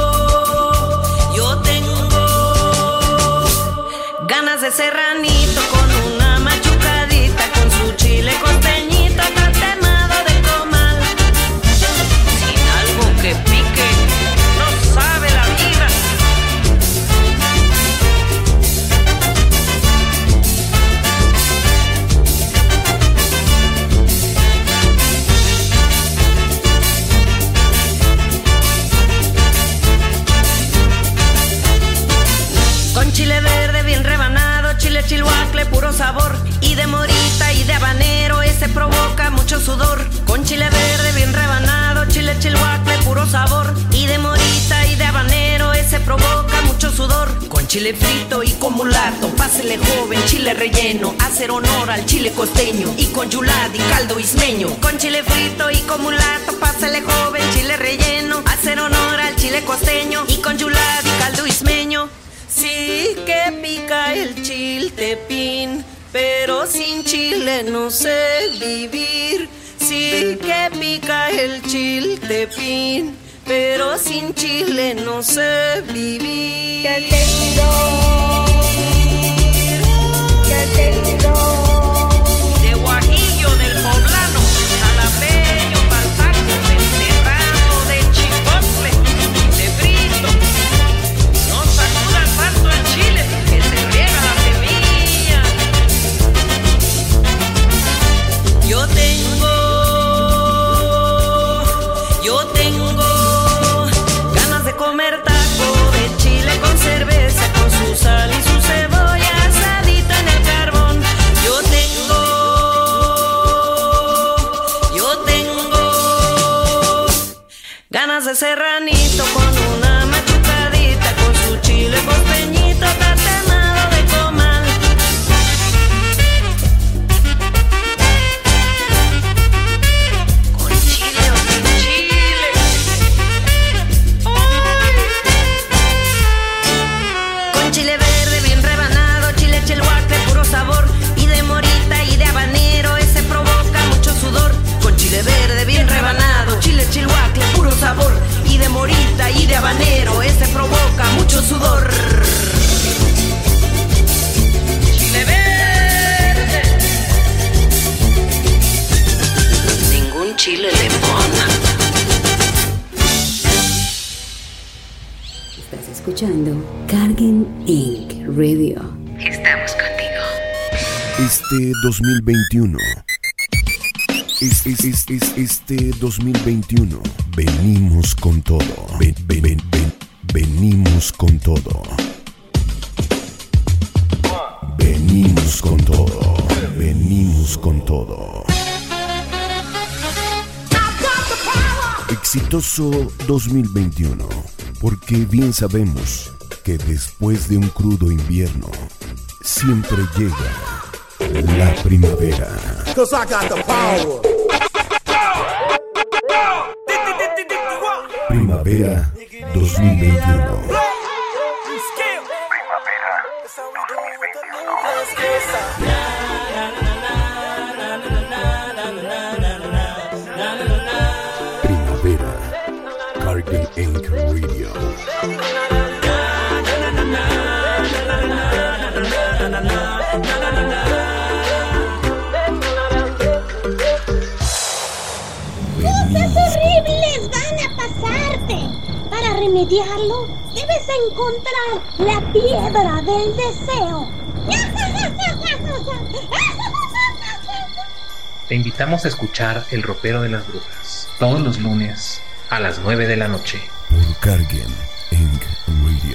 chile frito y con mulato, pásele joven, chile relleno, hacer honor al chile costeño y con yulad y caldo ismeño. Con chile frito y con mulato, pásele joven, chile relleno, hacer honor al chile costeño y con yulad y caldo ismeño. Sí que pica el chiltepín, pero sin chile no sé vivir. Sí que pica el chiltepín, pero sin chile no sé vivir. ¿Qué te digo? De Guajillo, del Poblano, jalapeño, palpaco, del Serrano, de chipotle, de frito. No sacudan tanto el chile, que se riega la semilla. Yo tengo ganas de comer taco de chile con cerveza, con su sal y su cebolla asadita en el carbón. Yo tengo ganas de serranito con una machucadita, con su chile costeñito tatemado de comal. Con chile o sin chile. Con chile verde bien rebanado, chile chelhuacle puro sabor, y de morita y de habanero, ese provoca mucho sudor. Con chile verde bien rebanado, chile chelhuacle puro sabor, y de morita y de habanero, ese provoca mucho sudor. Chile verde, ningún chile limón. Estás escuchando Cargen Inc. Radio. Estamos contigo. Este 2021. Este 2021. Venimos con todo. Venimos con todo. Venimos con todo. Venimos con todo. Exitoso 2021, porque bien sabemos que después de un crudo invierno siempre llega la primavera. 'Cause I got the power. Primavera 2021. Primavera. Cargen Inc. Radio. Cosas horribles van a pasarte. Para remediarlo, debes encontrar la piedra del deseo. Te invitamos a escuchar El Ropero de las Brujas, todos los lunes a las 9 de la noche. Por Cargen Inc. Radio.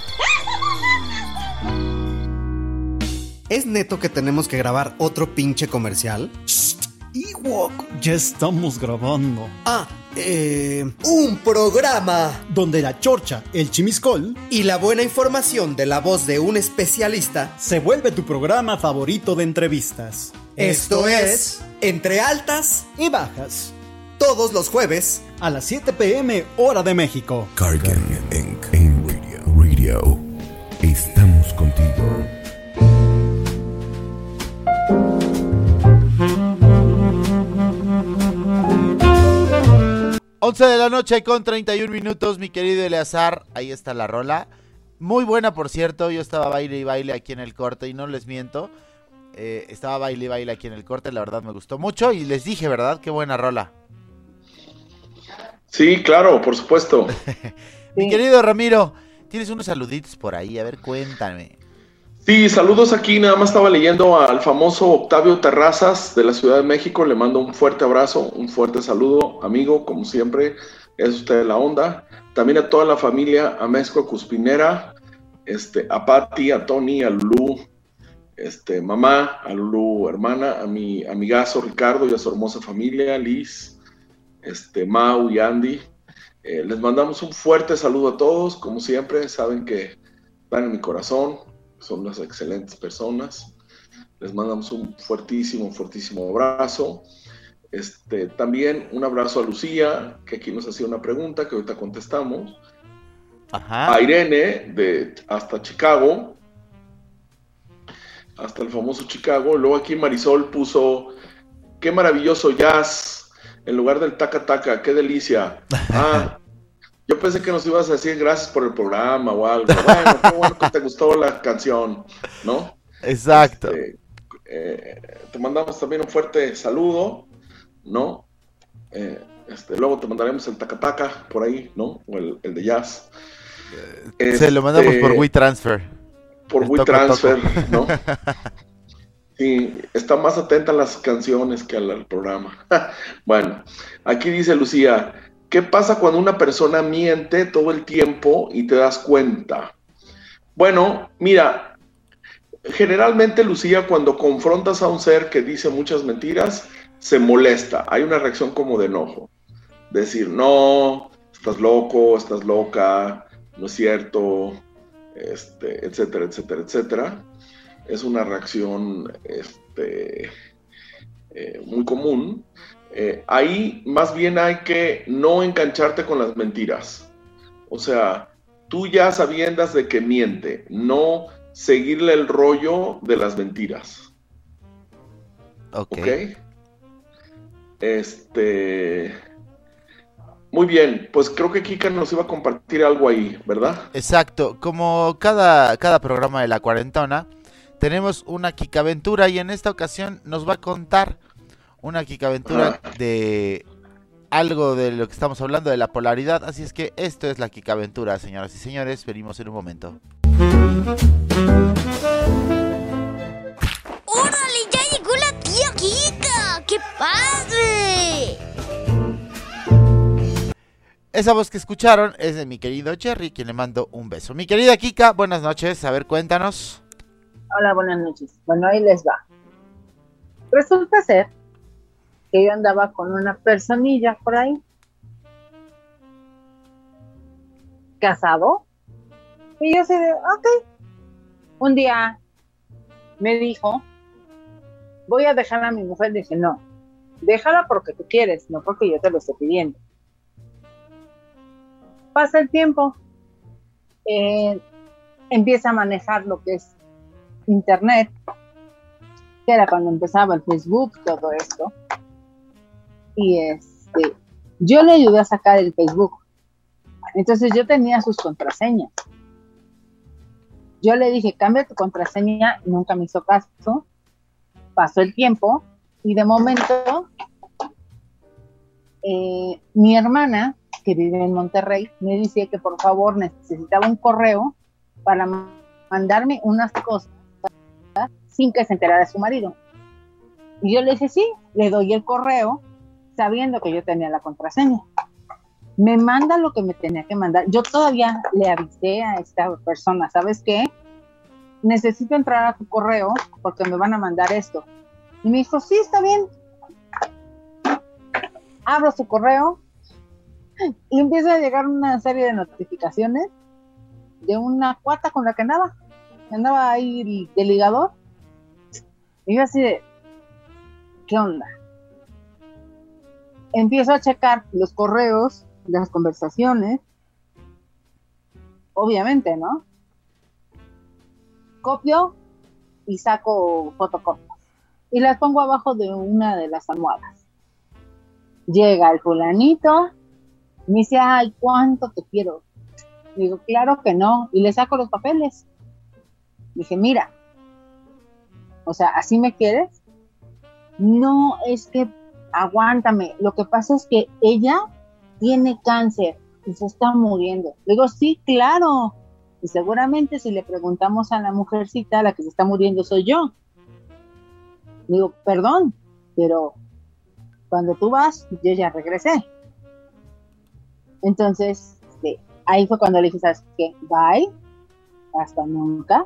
¿Es neto que tenemos que grabar otro pinche comercial? Ewok, ya estamos grabando. Un programa donde la chorcha, el chimiscol y la buena información de la voz de un especialista se vuelve tu programa favorito de entrevistas. Esto es Entre Altas y Bajas. Todos los jueves a las 7 p.m. hora de México. Cargen Inc. Radio. Estamos contigo. 11 de la noche con 31 minutos, mi querido Eleazar. Ahí está la rola. Muy buena, por cierto. Yo estaba baile y baile aquí en el corte y no les miento. Estaba baile y baile aquí en el corte. La verdad me gustó mucho y les dije, ¿verdad? Qué buena rola. Sí, claro, por supuesto. Mi querido Ramiro, tienes unos saluditos por ahí. A ver, cuéntame. Sí, saludos aquí. Nada más estaba leyendo al famoso Octavio Terrazas de la Ciudad de México. Le mando un fuerte abrazo, un fuerte saludo, amigo, como siempre. Es usted la onda. También a toda la familia Amezco Cuspinera, a Pati, a Tony, a Lulú, mamá, a Lulú, hermana, a mi amigazo Ricardo y a su hermosa familia, Liz, Mau y Andy. Les mandamos un fuerte saludo a todos. Como siempre, saben que están en mi corazón, son unas excelentes personas. Les mandamos un fuertísimo abrazo. También un abrazo a Lucía, que aquí nos hacía una pregunta que ahorita contestamos. Ajá. A Irene, hasta Chicago, hasta el famoso Chicago. Luego aquí Marisol puso, qué maravilloso jazz, en lugar del taca taca, qué delicia. Yo pensé que nos ibas a decir gracias por el programa o algo. Bueno, qué bueno que te gustó la canción, ¿no? Exacto. Te mandamos también un fuerte saludo, ¿no? Luego te mandaremos el taca taca por ahí, ¿no? O el de jazz. Se lo mandamos por WeTransfer. Por WeTransfer, ¿no? Sí, está más atenta a las canciones que al programa. Bueno, aquí dice Lucía, ¿qué pasa cuando una persona miente todo el tiempo y te das cuenta? Bueno, mira, generalmente, Lucía, cuando confrontas a un ser que dice muchas mentiras, se molesta. Hay una reacción como de enojo. Decir, no, estás loco, estás loca, no es cierto, etcétera, etcétera, etcétera. Es una reacción muy común. Ahí más bien hay que no engancharte con las mentiras. O sea, tú ya sabiendas de que miente, no seguirle el rollo de las mentiras. Ok. Muy bien, pues creo que Kika nos iba a compartir algo ahí, ¿verdad? Exacto, como cada programa de La Cuarentona, tenemos una Kikaventura y en esta ocasión nos va a contar una Kikaventura de algo de lo que estamos hablando, de la polaridad. Así es que esto es la Kikaventura, señoras y señores. Venimos en un momento. ¡Órale! ¡Ya llegó la tía Kika! ¡Qué padre! Esa voz que escucharon es de mi querido Jerry, quien le mando un beso. Mi querida Kika, buenas noches. A ver, cuéntanos. Hola, buenas noches. Bueno, ahí les va. Resulta ser que yo andaba con una personilla por ahí, casado, y yo así de, ok. Un día me dijo, voy a dejar a mi mujer. Dije, no, déjala porque tú quieres, no porque yo te lo estoy pidiendo. Pasa el tiempo, empieza a manejar lo que es internet, que era cuando empezaba el Facebook, todo esto, y yo le ayudé a sacar el Facebook. Entonces yo tenía sus contraseñas. Yo le dije, cambia tu contraseña, y nunca me hizo caso. Pasó el tiempo, y de momento, mi hermana, que vive en Monterrey, me decía que por favor necesitaba un correo para mandarme unas cosas sin que se enterara su marido. Y yo le dije, sí, le doy el correo, sabiendo que yo tenía la contraseña. Me manda lo que me tenía que mandar. Yo todavía le avisé a esta persona, ¿sabes qué? Necesito entrar a tu correo porque me van a mandar esto. Y me dijo, sí, está bien. Abro su correo y empieza a llegar una serie de notificaciones de una cuata con la que andaba ahí de ligador. Y yo así de, ¿qué onda? Empiezo a checar los correos, las conversaciones, obviamente, ¿no? Copio y saco fotocopias y las pongo abajo de una de las almohadas. Llega el fulanito, me dice, ay, ¿cuánto te quiero? Digo, claro que no, y le saco los papeles. Dije, mira, o sea, ¿así me quieres? No, es que aguántame, lo que pasa es que ella tiene cáncer y se está muriendo. Digo, sí, claro, y seguramente si le preguntamos a la mujercita, la que se está muriendo soy yo. Digo, perdón, pero cuando tú vas, yo ya regresé. Entonces, ahí fue cuando le dije, ¿sabes qué? Bye, hasta nunca.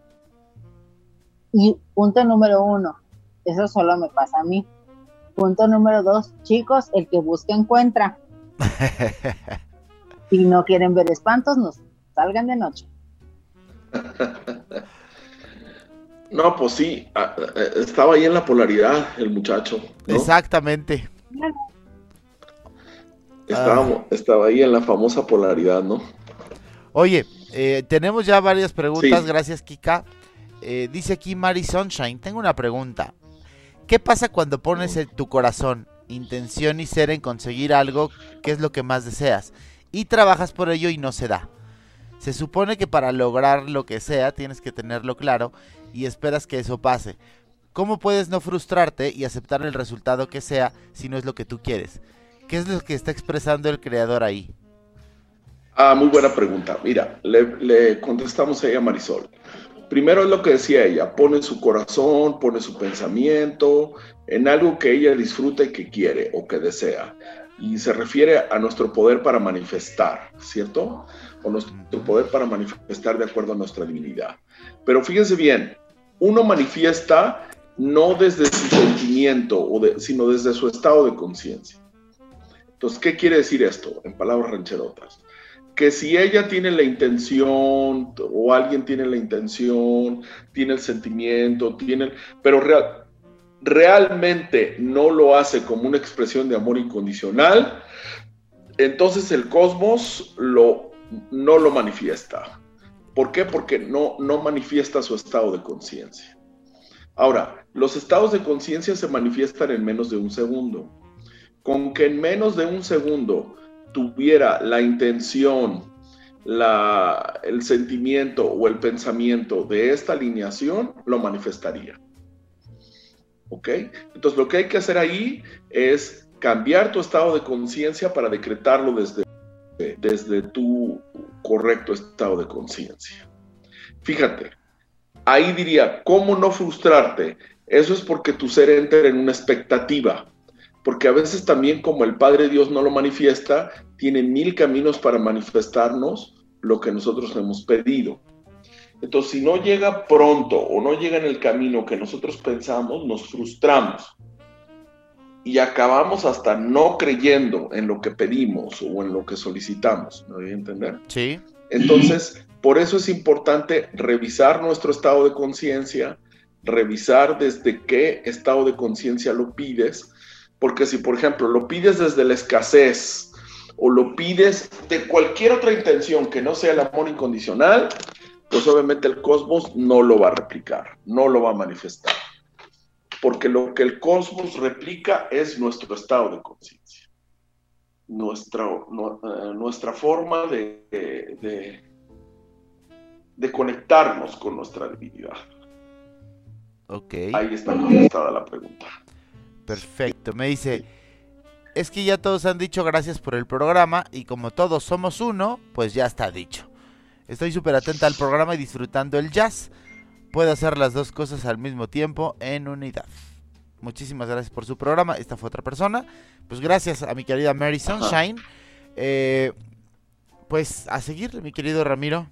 Y punto número 1, eso solo me pasa a mí. Punto número 2, chicos, el que busca encuentra. Si no quieren ver espantos, no salgan de noche. No, pues sí, estaba ahí en la polaridad el muchacho, ¿no? Exactamente. Estaba ahí en la famosa polaridad, ¿no? Oye, tenemos ya varias preguntas, Sí. gracias Kika. Dice aquí Mary Sunshine, tengo una pregunta. ¿Qué pasa cuando pones en tu corazón, intención y ser en conseguir algo que es lo que más deseas y trabajas por ello y no se da? Se supone que para lograr lo que sea tienes que tenerlo claro y esperas que eso pase. ¿Cómo puedes no frustrarte y aceptar el resultado que sea si no es lo que tú quieres? ¿Qué es lo que está expresando el creador ahí? Muy buena pregunta. Mira, le contestamos a ella, Marisol. Primero es lo que decía ella, pone su corazón, pone su pensamiento en algo que ella disfruta y que quiere o que desea. Y se refiere a nuestro poder para manifestar, ¿cierto? O nuestro poder para manifestar de acuerdo a nuestra divinidad. Pero fíjense bien, uno manifiesta no desde su sentimiento, sino desde su estado de conciencia. Entonces, ¿qué quiere decir esto? En palabras rancherotas. Que si ella tiene la intención, o alguien tiene la intención, tiene el sentimiento, pero realmente no lo hace como una expresión de amor incondicional, entonces el cosmos no lo manifiesta. ¿Por qué? Porque no manifiesta su estado de conciencia. Ahora, los estados de conciencia se manifiestan en menos de un segundo. Con que en menos de un segundo tuviera la intención, el sentimiento o el pensamiento de esta alineación, lo manifestaría. ¿Ok? Entonces lo que hay que hacer ahí es cambiar tu estado de conciencia para decretarlo desde tu correcto estado de conciencia. Fíjate, ahí diría, ¿cómo no frustrarte? Eso es porque tu ser entra en una expectativa. Porque a veces también como el Padre Dios no lo manifiesta, tiene 1000 caminos para manifestarnos lo que nosotros hemos pedido. Entonces, si no llega pronto o no llega en el camino que nosotros pensamos, nos frustramos. Y acabamos hasta no creyendo en lo que pedimos o en lo que solicitamos. ¿Me voy a entender? Sí. Entonces, por eso es importante revisar nuestro estado de conciencia, revisar desde qué estado de conciencia lo pides. Porque si, por ejemplo, lo pides desde la escasez o lo pides de cualquier otra intención que no sea el amor incondicional, pues obviamente el cosmos no lo va a replicar, no lo va a manifestar. Porque lo que el cosmos replica es nuestro estado de conciencia, nuestra forma de conectarnos con nuestra divinidad. Ok. Ahí está contestada la pregunta. Perfecto, me dice, es que ya todos han dicho gracias por el programa y como todos somos uno, pues ya está dicho. Estoy súper atenta al programa y disfrutando el jazz. Puedo hacer las dos cosas al mismo tiempo en unidad. Muchísimas gracias por su programa. Esta fue otra persona. Pues gracias a mi querida Mary Sunshine. Pues a seguir, mi querido Ramiro.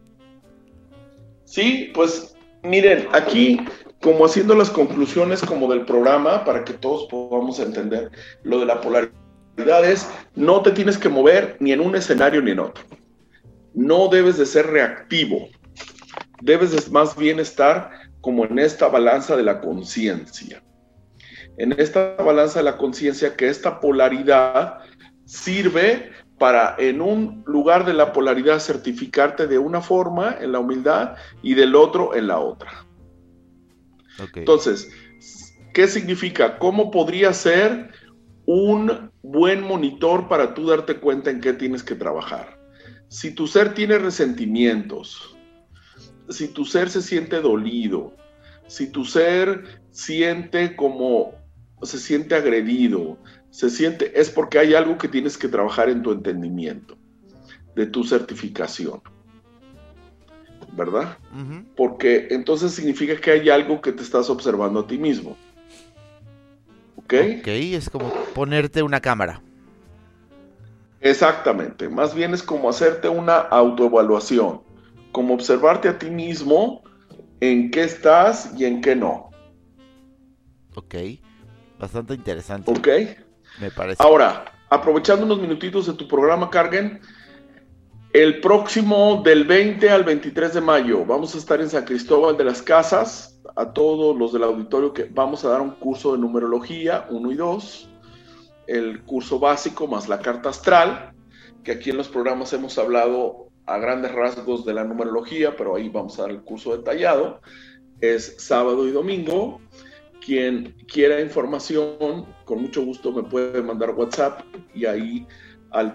Sí, pues miren, aquí como haciendo las conclusiones como del programa para que todos podamos entender lo de la polaridad es, no te tienes que mover ni en un escenario ni en otro. No debes de ser reactivo, debes de más bien estar como en esta balanza de la conciencia. En esta balanza de la conciencia que esta polaridad sirve para en un lugar de la polaridad certificarte de una forma en la humildad y del otro en la otra. Okay. Entonces, ¿qué significa? ¿Cómo podría ser un buen monitor para tú darte cuenta en qué tienes que trabajar? Si tu ser tiene resentimientos, si tu ser se siente dolido, si tu ser siente como se siente agredido, es porque hay algo que tienes que trabajar en tu entendimiento, de tu certificación. ¿Verdad? Uh-huh. Porque entonces significa que hay algo que te estás observando a ti mismo. ¿Ok? Ok, es como ponerte una cámara. Exactamente, más bien es como hacerte una autoevaluación, como observarte a ti mismo en qué estás y en qué no. Ok, bastante interesante. Ok. Me parece. Ahora, aprovechando unos minutitos de tu programa, Cargen, El próximo del 20 al 23 de mayo vamos a estar en San Cristóbal de las Casas. A todos los del auditorio que vamos a dar un curso de numerología 1 y 2, el curso básico más la carta astral, que aquí en los programas hemos hablado a grandes rasgos de la numerología, pero ahí vamos a dar el curso detallado. Es sábado y domingo. Quien quiera información, con mucho gusto me puede mandar WhatsApp y ahí al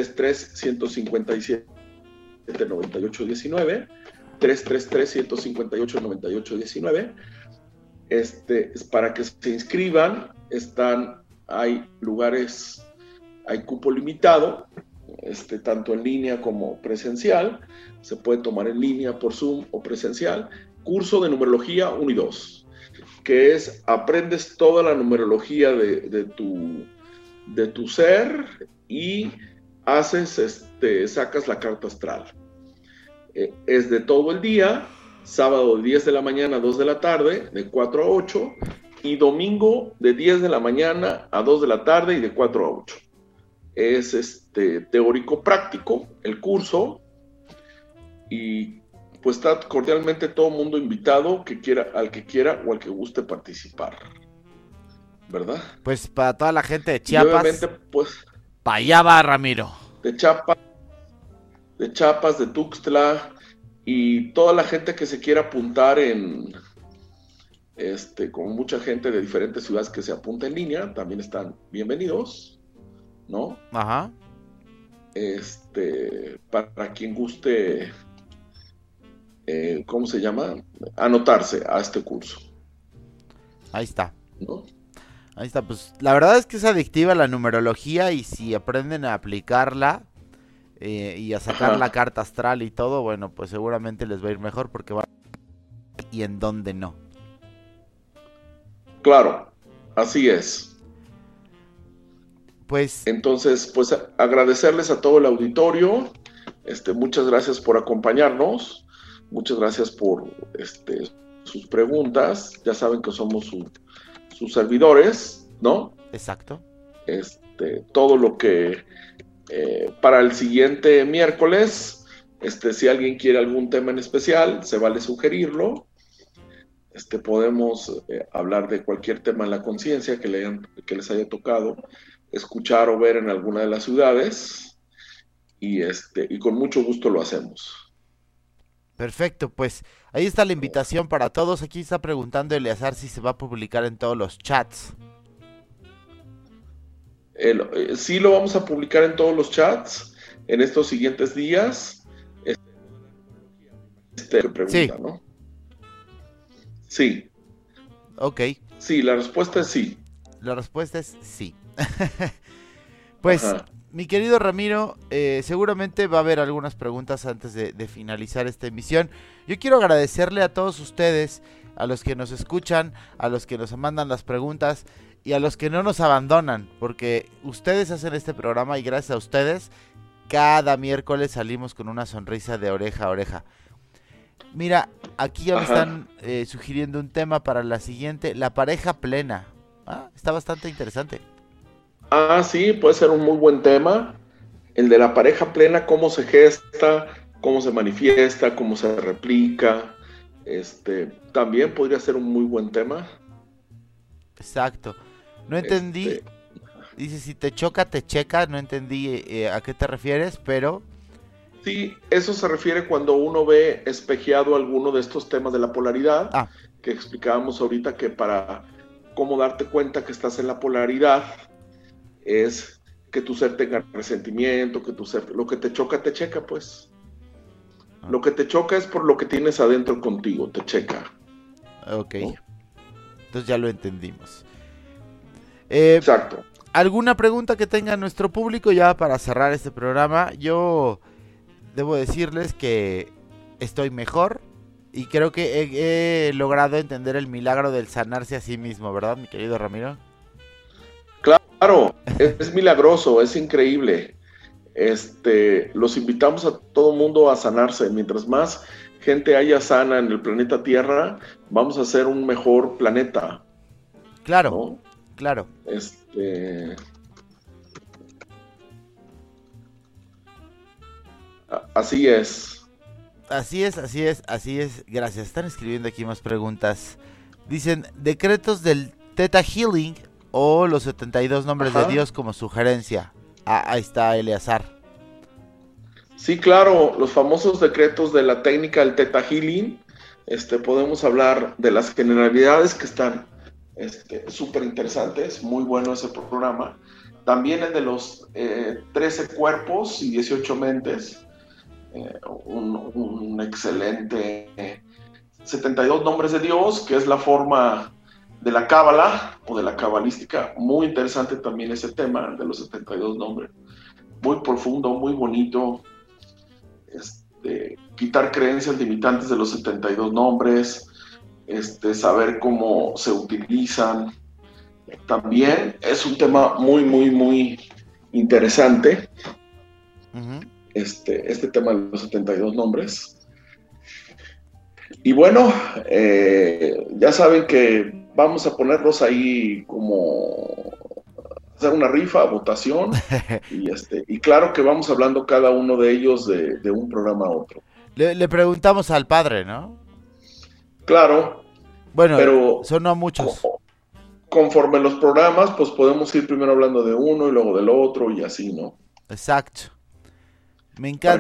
333-157-9819, 333-158-9819, es para que se inscriban. Hay lugares, hay cupo limitado, tanto en línea como presencial. Se puede tomar en línea por Zoom o presencial. Curso de numerología 1 y 2, que es aprendes toda la numerología de tu ser y sacas la carta astral. Es de todo el día, sábado de 10 de la mañana a 2 de la tarde, de 4 a 8, y domingo de 10 de la mañana a 2 de la tarde y de 4 a 8. Es teórico práctico el curso, y pues está cordialmente todo el mundo invitado al que quiera o al que guste participar, ¿verdad? Pues para toda la gente de Chiapas, y obviamente, pues, para allá va Ramiro. De Chiapas, de Tuxtla, y toda la gente que se quiera apuntar con mucha gente de diferentes ciudades que se apunta en línea, también están bienvenidos, ¿no? Ajá. Para quien guste, ¿cómo se llama? Anotarse a este curso. Ahí está. ¿No? Ahí está, pues la verdad es que es adictiva la numerología, y si aprenden a aplicarla y a sacar la carta astral y todo, bueno, pues seguramente les va a ir mejor, porque va y en dónde no. Claro, así es. Pues entonces, pues agradecerles a todo el auditorio. Muchas gracias por acompañarnos. Muchas gracias por sus preguntas. Ya saben que somos sus servidores, ¿no? Exacto. Todo lo que para el siguiente miércoles, si alguien quiere algún tema en especial, se vale sugerirlo. Podemos hablar de cualquier tema en la conciencia que les haya tocado escuchar o ver en alguna de las ciudades, y con mucho gusto lo hacemos. Perfecto, pues ahí está la invitación para todos. Aquí está preguntando Eleazar si se va a publicar en todos los chats. Sí, lo vamos a publicar en todos los chats en estos siguientes días. Pregunta, sí. ¿no? Sí. Ok. Sí, la respuesta es sí. La respuesta es sí. Pues, Ajá. Mi querido Ramiro, seguramente va a haber algunas preguntas antes de finalizar esta emisión. Yo quiero agradecerle a todos ustedes, a los que nos escuchan, a los que nos mandan las preguntas y a los que no nos abandonan, porque ustedes hacen este programa y gracias a ustedes cada miércoles salimos con una sonrisa de oreja a oreja. Mira, aquí ya me están sugiriendo un tema para la siguiente, la pareja plena. Está bastante interesante. Sí, puede ser un muy buen tema. El de la pareja plena, cómo se gesta, cómo se manifiesta, cómo se replica. También podría ser un muy buen tema. Exacto. No entendí. Dice, si te choca, te checa. No entendí a qué te refieres, pero... Sí, eso se refiere cuando uno ve espejeado alguno de estos temas de la polaridad, que explicábamos ahorita, que para cómo darte cuenta que estás en la polaridad es que tu ser tenga resentimiento, que tu ser, lo que te choca, te checa, pues. Lo que te choca es por lo que tienes adentro contigo, te checa. Ok. ¿No? Entonces ya lo entendimos. Exacto. ¿Alguna pregunta que tenga nuestro público ya para cerrar este programa? Yo debo decirles que estoy mejor y creo que he logrado entender el milagro del sanarse a sí mismo, ¿verdad, mi querido Ramiro? Claro, es milagroso, es increíble. Los invitamos a todo mundo a sanarse. Mientras más gente haya sana en el planeta Tierra, vamos a ser un mejor planeta. Claro, ¿no? Claro. Así es. Así es. Gracias. Están escribiendo aquí más preguntas. Dicen, decretos del Theta Healing o los 72 nombres de Dios como sugerencia. Ahí está Eleazar. Sí, claro, los famosos decretos de la técnica del Theta Healing. Podemos hablar de las generalidades que están súper interesantes. Muy bueno ese programa. También el de los 13 cuerpos y 18 mentes. Un excelente 72 nombres de Dios, que es la forma de la cábala o de la cabalística. Muy interesante también ese tema de los 72 nombres. Muy profundo, muy bonito. Quitar creencias limitantes de los 72 nombres, saber cómo se utilizan. También es un tema muy, muy, muy interesante. Uh-huh. Este tema de los 72 nombres. Y bueno, ya saben que vamos a ponerlos ahí como hacer una rifa, votación, y claro que vamos hablando cada uno de ellos de un programa a otro. Le preguntamos al padre, ¿no? Claro. Bueno, pero sonó a muchos. Conforme los programas, pues podemos ir primero hablando de uno y luego del otro y así, ¿no? Exacto. Me encanta.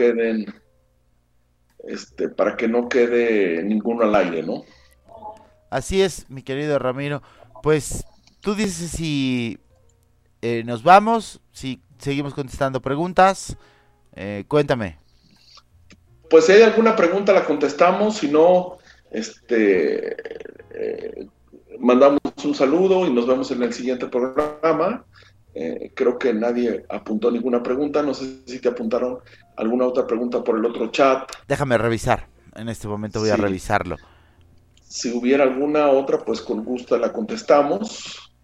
Para que no quede ninguno al aire, ¿no? Así es, mi querido Ramiro. Pues tú dices si nos vamos, si seguimos contestando preguntas. Cuéntame. Pues si hay alguna pregunta la contestamos, si no, mandamos un saludo y nos vemos en el siguiente programa. Creo que nadie apuntó ninguna pregunta. No sé si te apuntaron alguna otra pregunta por el otro chat. Déjame revisar. En este momento voy a revisarlo. Si hubiera alguna otra, pues con gusto la contestamos.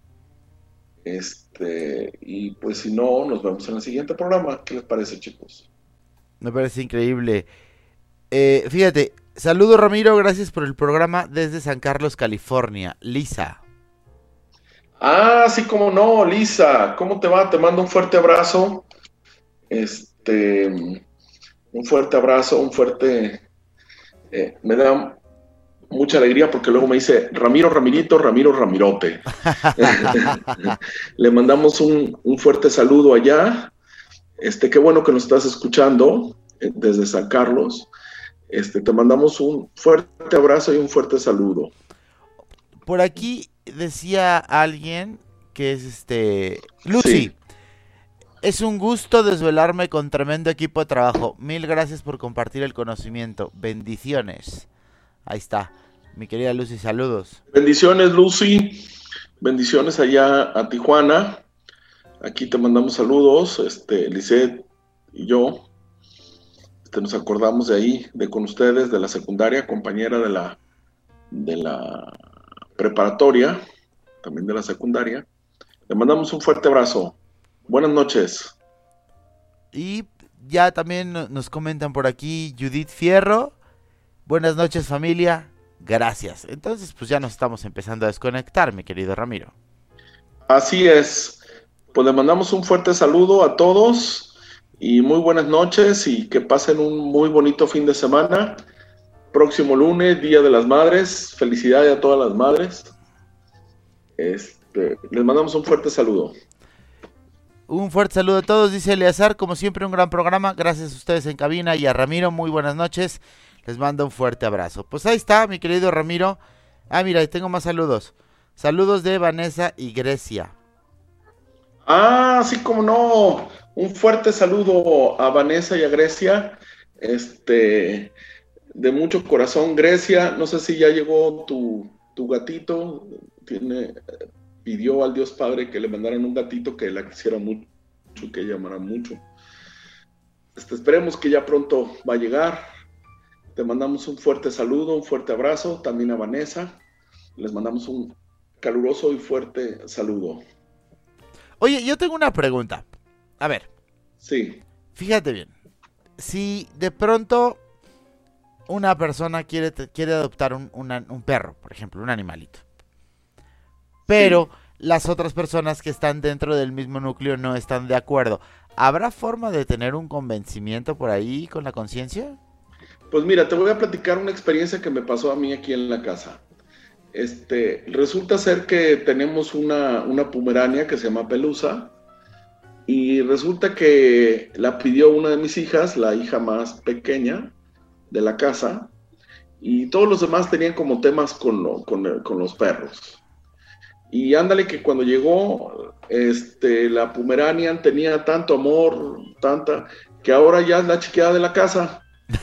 Y pues si no, nos vemos en el siguiente programa. ¿Qué les parece, chicos? Me parece increíble. Fíjate, saludo Ramiro, gracias por el programa desde San Carlos, California. Lisa. Ah, sí, cómo no, Lisa, ¿cómo te va? Te mando un fuerte abrazo, un fuerte abrazo, me da mucha alegría porque luego me dice Ramiro, Ramirito, Ramiro, Ramirote. Le mandamos un fuerte saludo allá, qué bueno que nos estás escuchando desde San Carlos, te mandamos un fuerte abrazo y un fuerte saludo. Por aquí decía alguien que es Lucy. Sí. Es un gusto desvelarme con tremendo equipo de trabajo. Mil gracias por compartir el conocimiento. Bendiciones. Ahí está. Mi querida Lucy, saludos. Bendiciones, Lucy. Bendiciones allá a Tijuana. Aquí te mandamos saludos. Lisette y yo. Nos acordamos de ahí, con ustedes, de la secundaria, compañera de la preparatoria, también de la secundaria. Le mandamos un fuerte abrazo. Buenas noches. Y ya también nos comentan por aquí Judith Fierro. Buenas noches, familia. Gracias. Entonces, pues ya nos estamos empezando a desconectar, mi querido Ramiro. Así es. Pues le mandamos un fuerte saludo a todos y muy buenas noches y que pasen un muy bonito fin de semana. Próximo lunes, Día de las Madres. Felicidades a todas las madres. Les mandamos un fuerte saludo. Un fuerte saludo a todos, dice Eleazar. Como siempre, un gran programa. Gracias a ustedes en cabina y a Ramiro. Muy buenas noches. Les mando un fuerte abrazo. Pues ahí está, mi querido Ramiro. Ah, mira, tengo más saludos. Saludos de Vanessa y Grecia. Ah, sí, como no. Un fuerte saludo a Vanessa y a Grecia. De mucho corazón, Grecia. No sé si ya llegó tu gatito. Pidió al Dios Padre que le mandaran un gatito que la quisiera mucho, que ella amara mucho. Esperemos que ya pronto va a llegar. Te mandamos un fuerte saludo, un fuerte abrazo. También a Vanessa. Les mandamos un caluroso y fuerte saludo. Oye, yo tengo una pregunta. A ver. Sí. Fíjate bien. Si de pronto una persona quiere adoptar un perro, por ejemplo, un animalito. Pero las otras personas que están dentro del mismo núcleo no están de acuerdo. ¿Habrá forma de tener un convencimiento por ahí con la conciencia? Pues mira, te voy a platicar una experiencia que me pasó a mí aquí en la casa. Resulta ser que tenemos una pomerania que se llama Pelusa, y resulta que la pidió una de mis hijas, la hija más pequeña de la casa, y todos los demás tenían como temas con los perros. Y ándale que cuando llegó, la Pomeranian tenía tanto amor, que ahora ya es la chiqueada de la casa.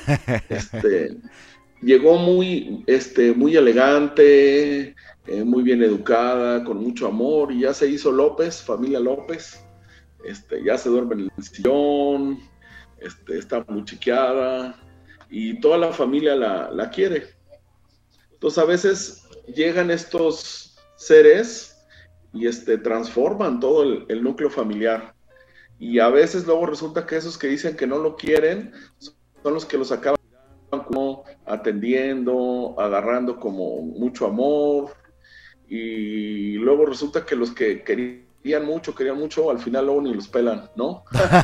Llegó muy elegante, muy bien educada, con mucho amor, y ya se hizo López, familia López. Ya se duerme en el sillón, está muy chiqueada, y toda la familia la quiere. Entonces a veces llegan estos seres y transforman todo el núcleo familiar, y a veces luego resulta que esos que dicen que no lo quieren son los que los acaban como atendiendo, agarrando como mucho amor, y luego resulta que los que querían mucho, al final luego ni los pelan, ¿no?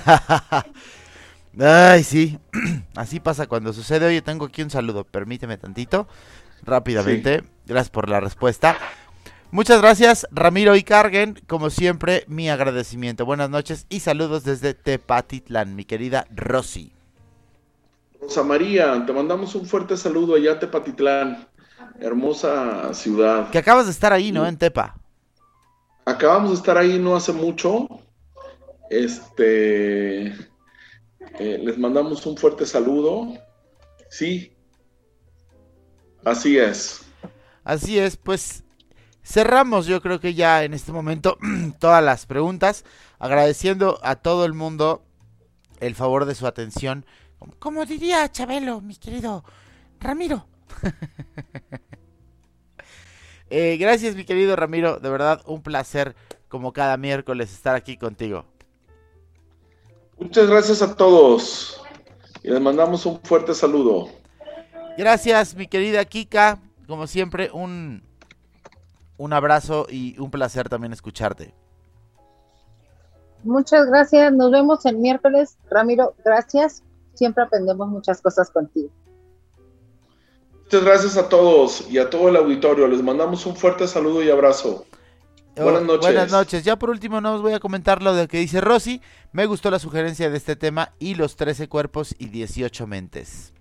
Ay, sí, así pasa cuando sucede. Oye, tengo aquí un saludo, permíteme tantito, rápidamente, sí. Gracias por la respuesta. Muchas gracias, Ramiro Icarguen, como siempre, mi agradecimiento. Buenas noches y saludos desde Tepatitlán, mi querida Rosy. Rosa María, te mandamos un fuerte saludo allá a Tepatitlán, hermosa ciudad. Que acabas de estar ahí, ¿no? En Tepa. Acabamos de estar ahí no hace mucho. Les mandamos un fuerte saludo. Sí, así es. Así es, pues cerramos yo creo que ya en este momento todas las preguntas, agradeciendo a todo el mundo el favor de su atención. Como diría Chabelo, mi querido Ramiro. Gracias, mi querido Ramiro, de verdad un placer como cada miércoles estar aquí contigo. Muchas gracias a todos y les mandamos un fuerte saludo. Gracias, mi querida Kika, como siempre un abrazo y un placer también escucharte. Muchas gracias, nos vemos el miércoles. Ramiro, gracias, siempre aprendemos muchas cosas contigo. Muchas gracias a todos y a todo el auditorio. Les mandamos un fuerte saludo y abrazo. Buenas noches. Buenas noches. Ya por último no os voy a comentar lo de que dice Rosy. Me gustó la sugerencia de este tema y los 13 cuerpos y 18 mentes.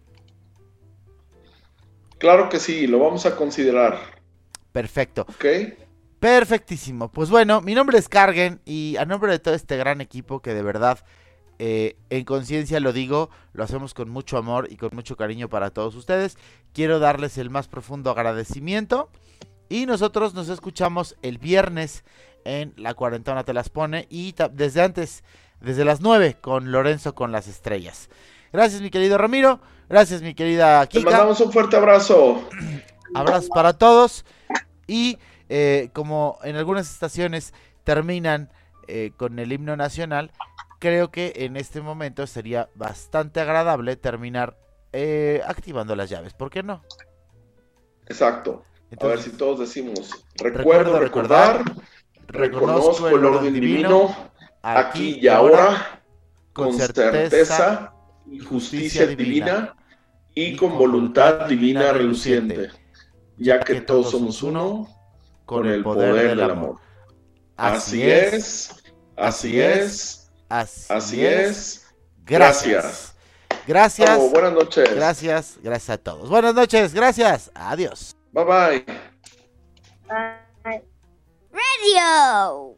Claro que sí, lo vamos a considerar. Perfecto. Ok. Perfectísimo. Pues bueno, mi nombre es Carguen y a nombre de todo este gran equipo que de verdad... en conciencia lo digo, lo hacemos con mucho amor y con mucho cariño para todos ustedes. Quiero darles el más profundo agradecimiento y nosotros nos escuchamos el viernes en La Cuarentona Te Las Pone y desde antes, desde las 9 con Lorenzo con las estrellas. Gracias, mi querido Ramiro, gracias, mi querida Kika. Te mandamos un fuerte abrazo. Abrazos para todos y como en algunas estaciones terminan con el himno nacional, creo que en este momento sería bastante agradable terminar activando las llaves. ¿Por qué no? Exacto. Entonces, a ver si todos decimos, recuerdo recordar, reconozco el orden divino, aquí y ahora, con certeza y justicia divina, y con voluntad divina reluciente, ya que todos somos uno, con el poder del amor. Así es, así es. Así es. Gracias. Gracias. Oh, buenas noches. Gracias a todos. Buenas noches, gracias. Adiós. Bye bye. Bye. Radio.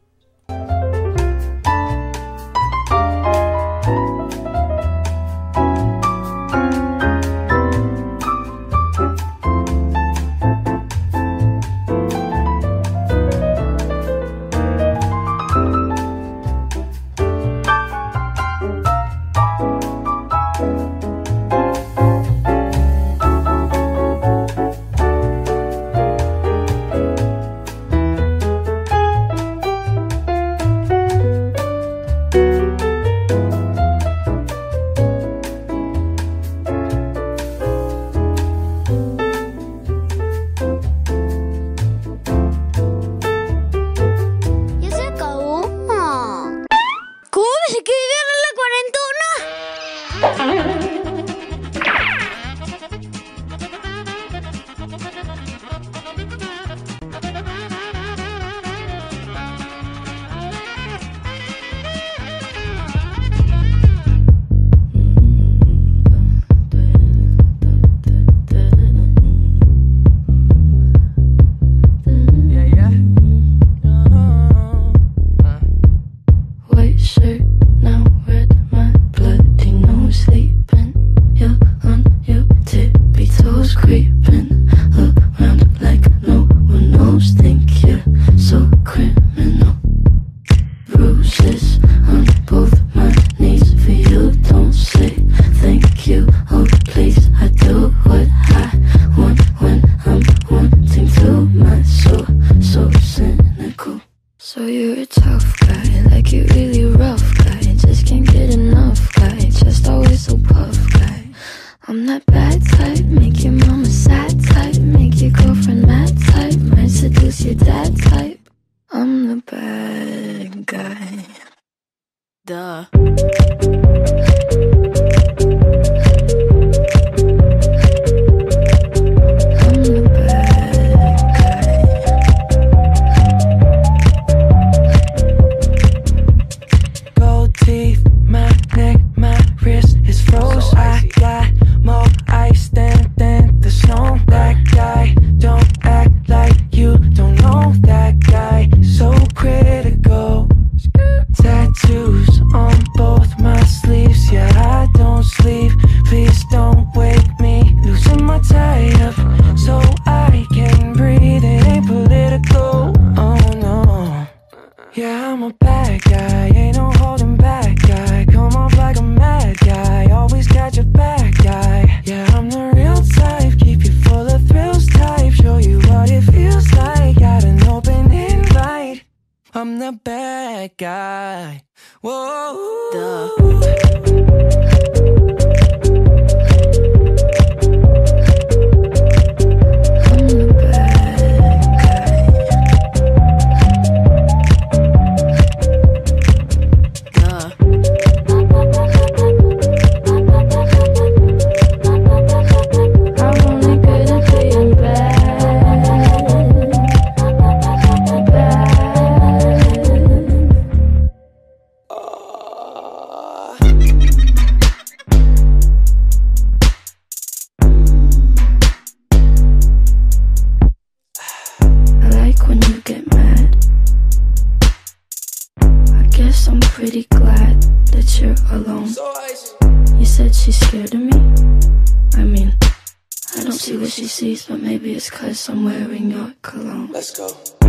But maybe it's 'cause I'm wearing your cologne. Let's go.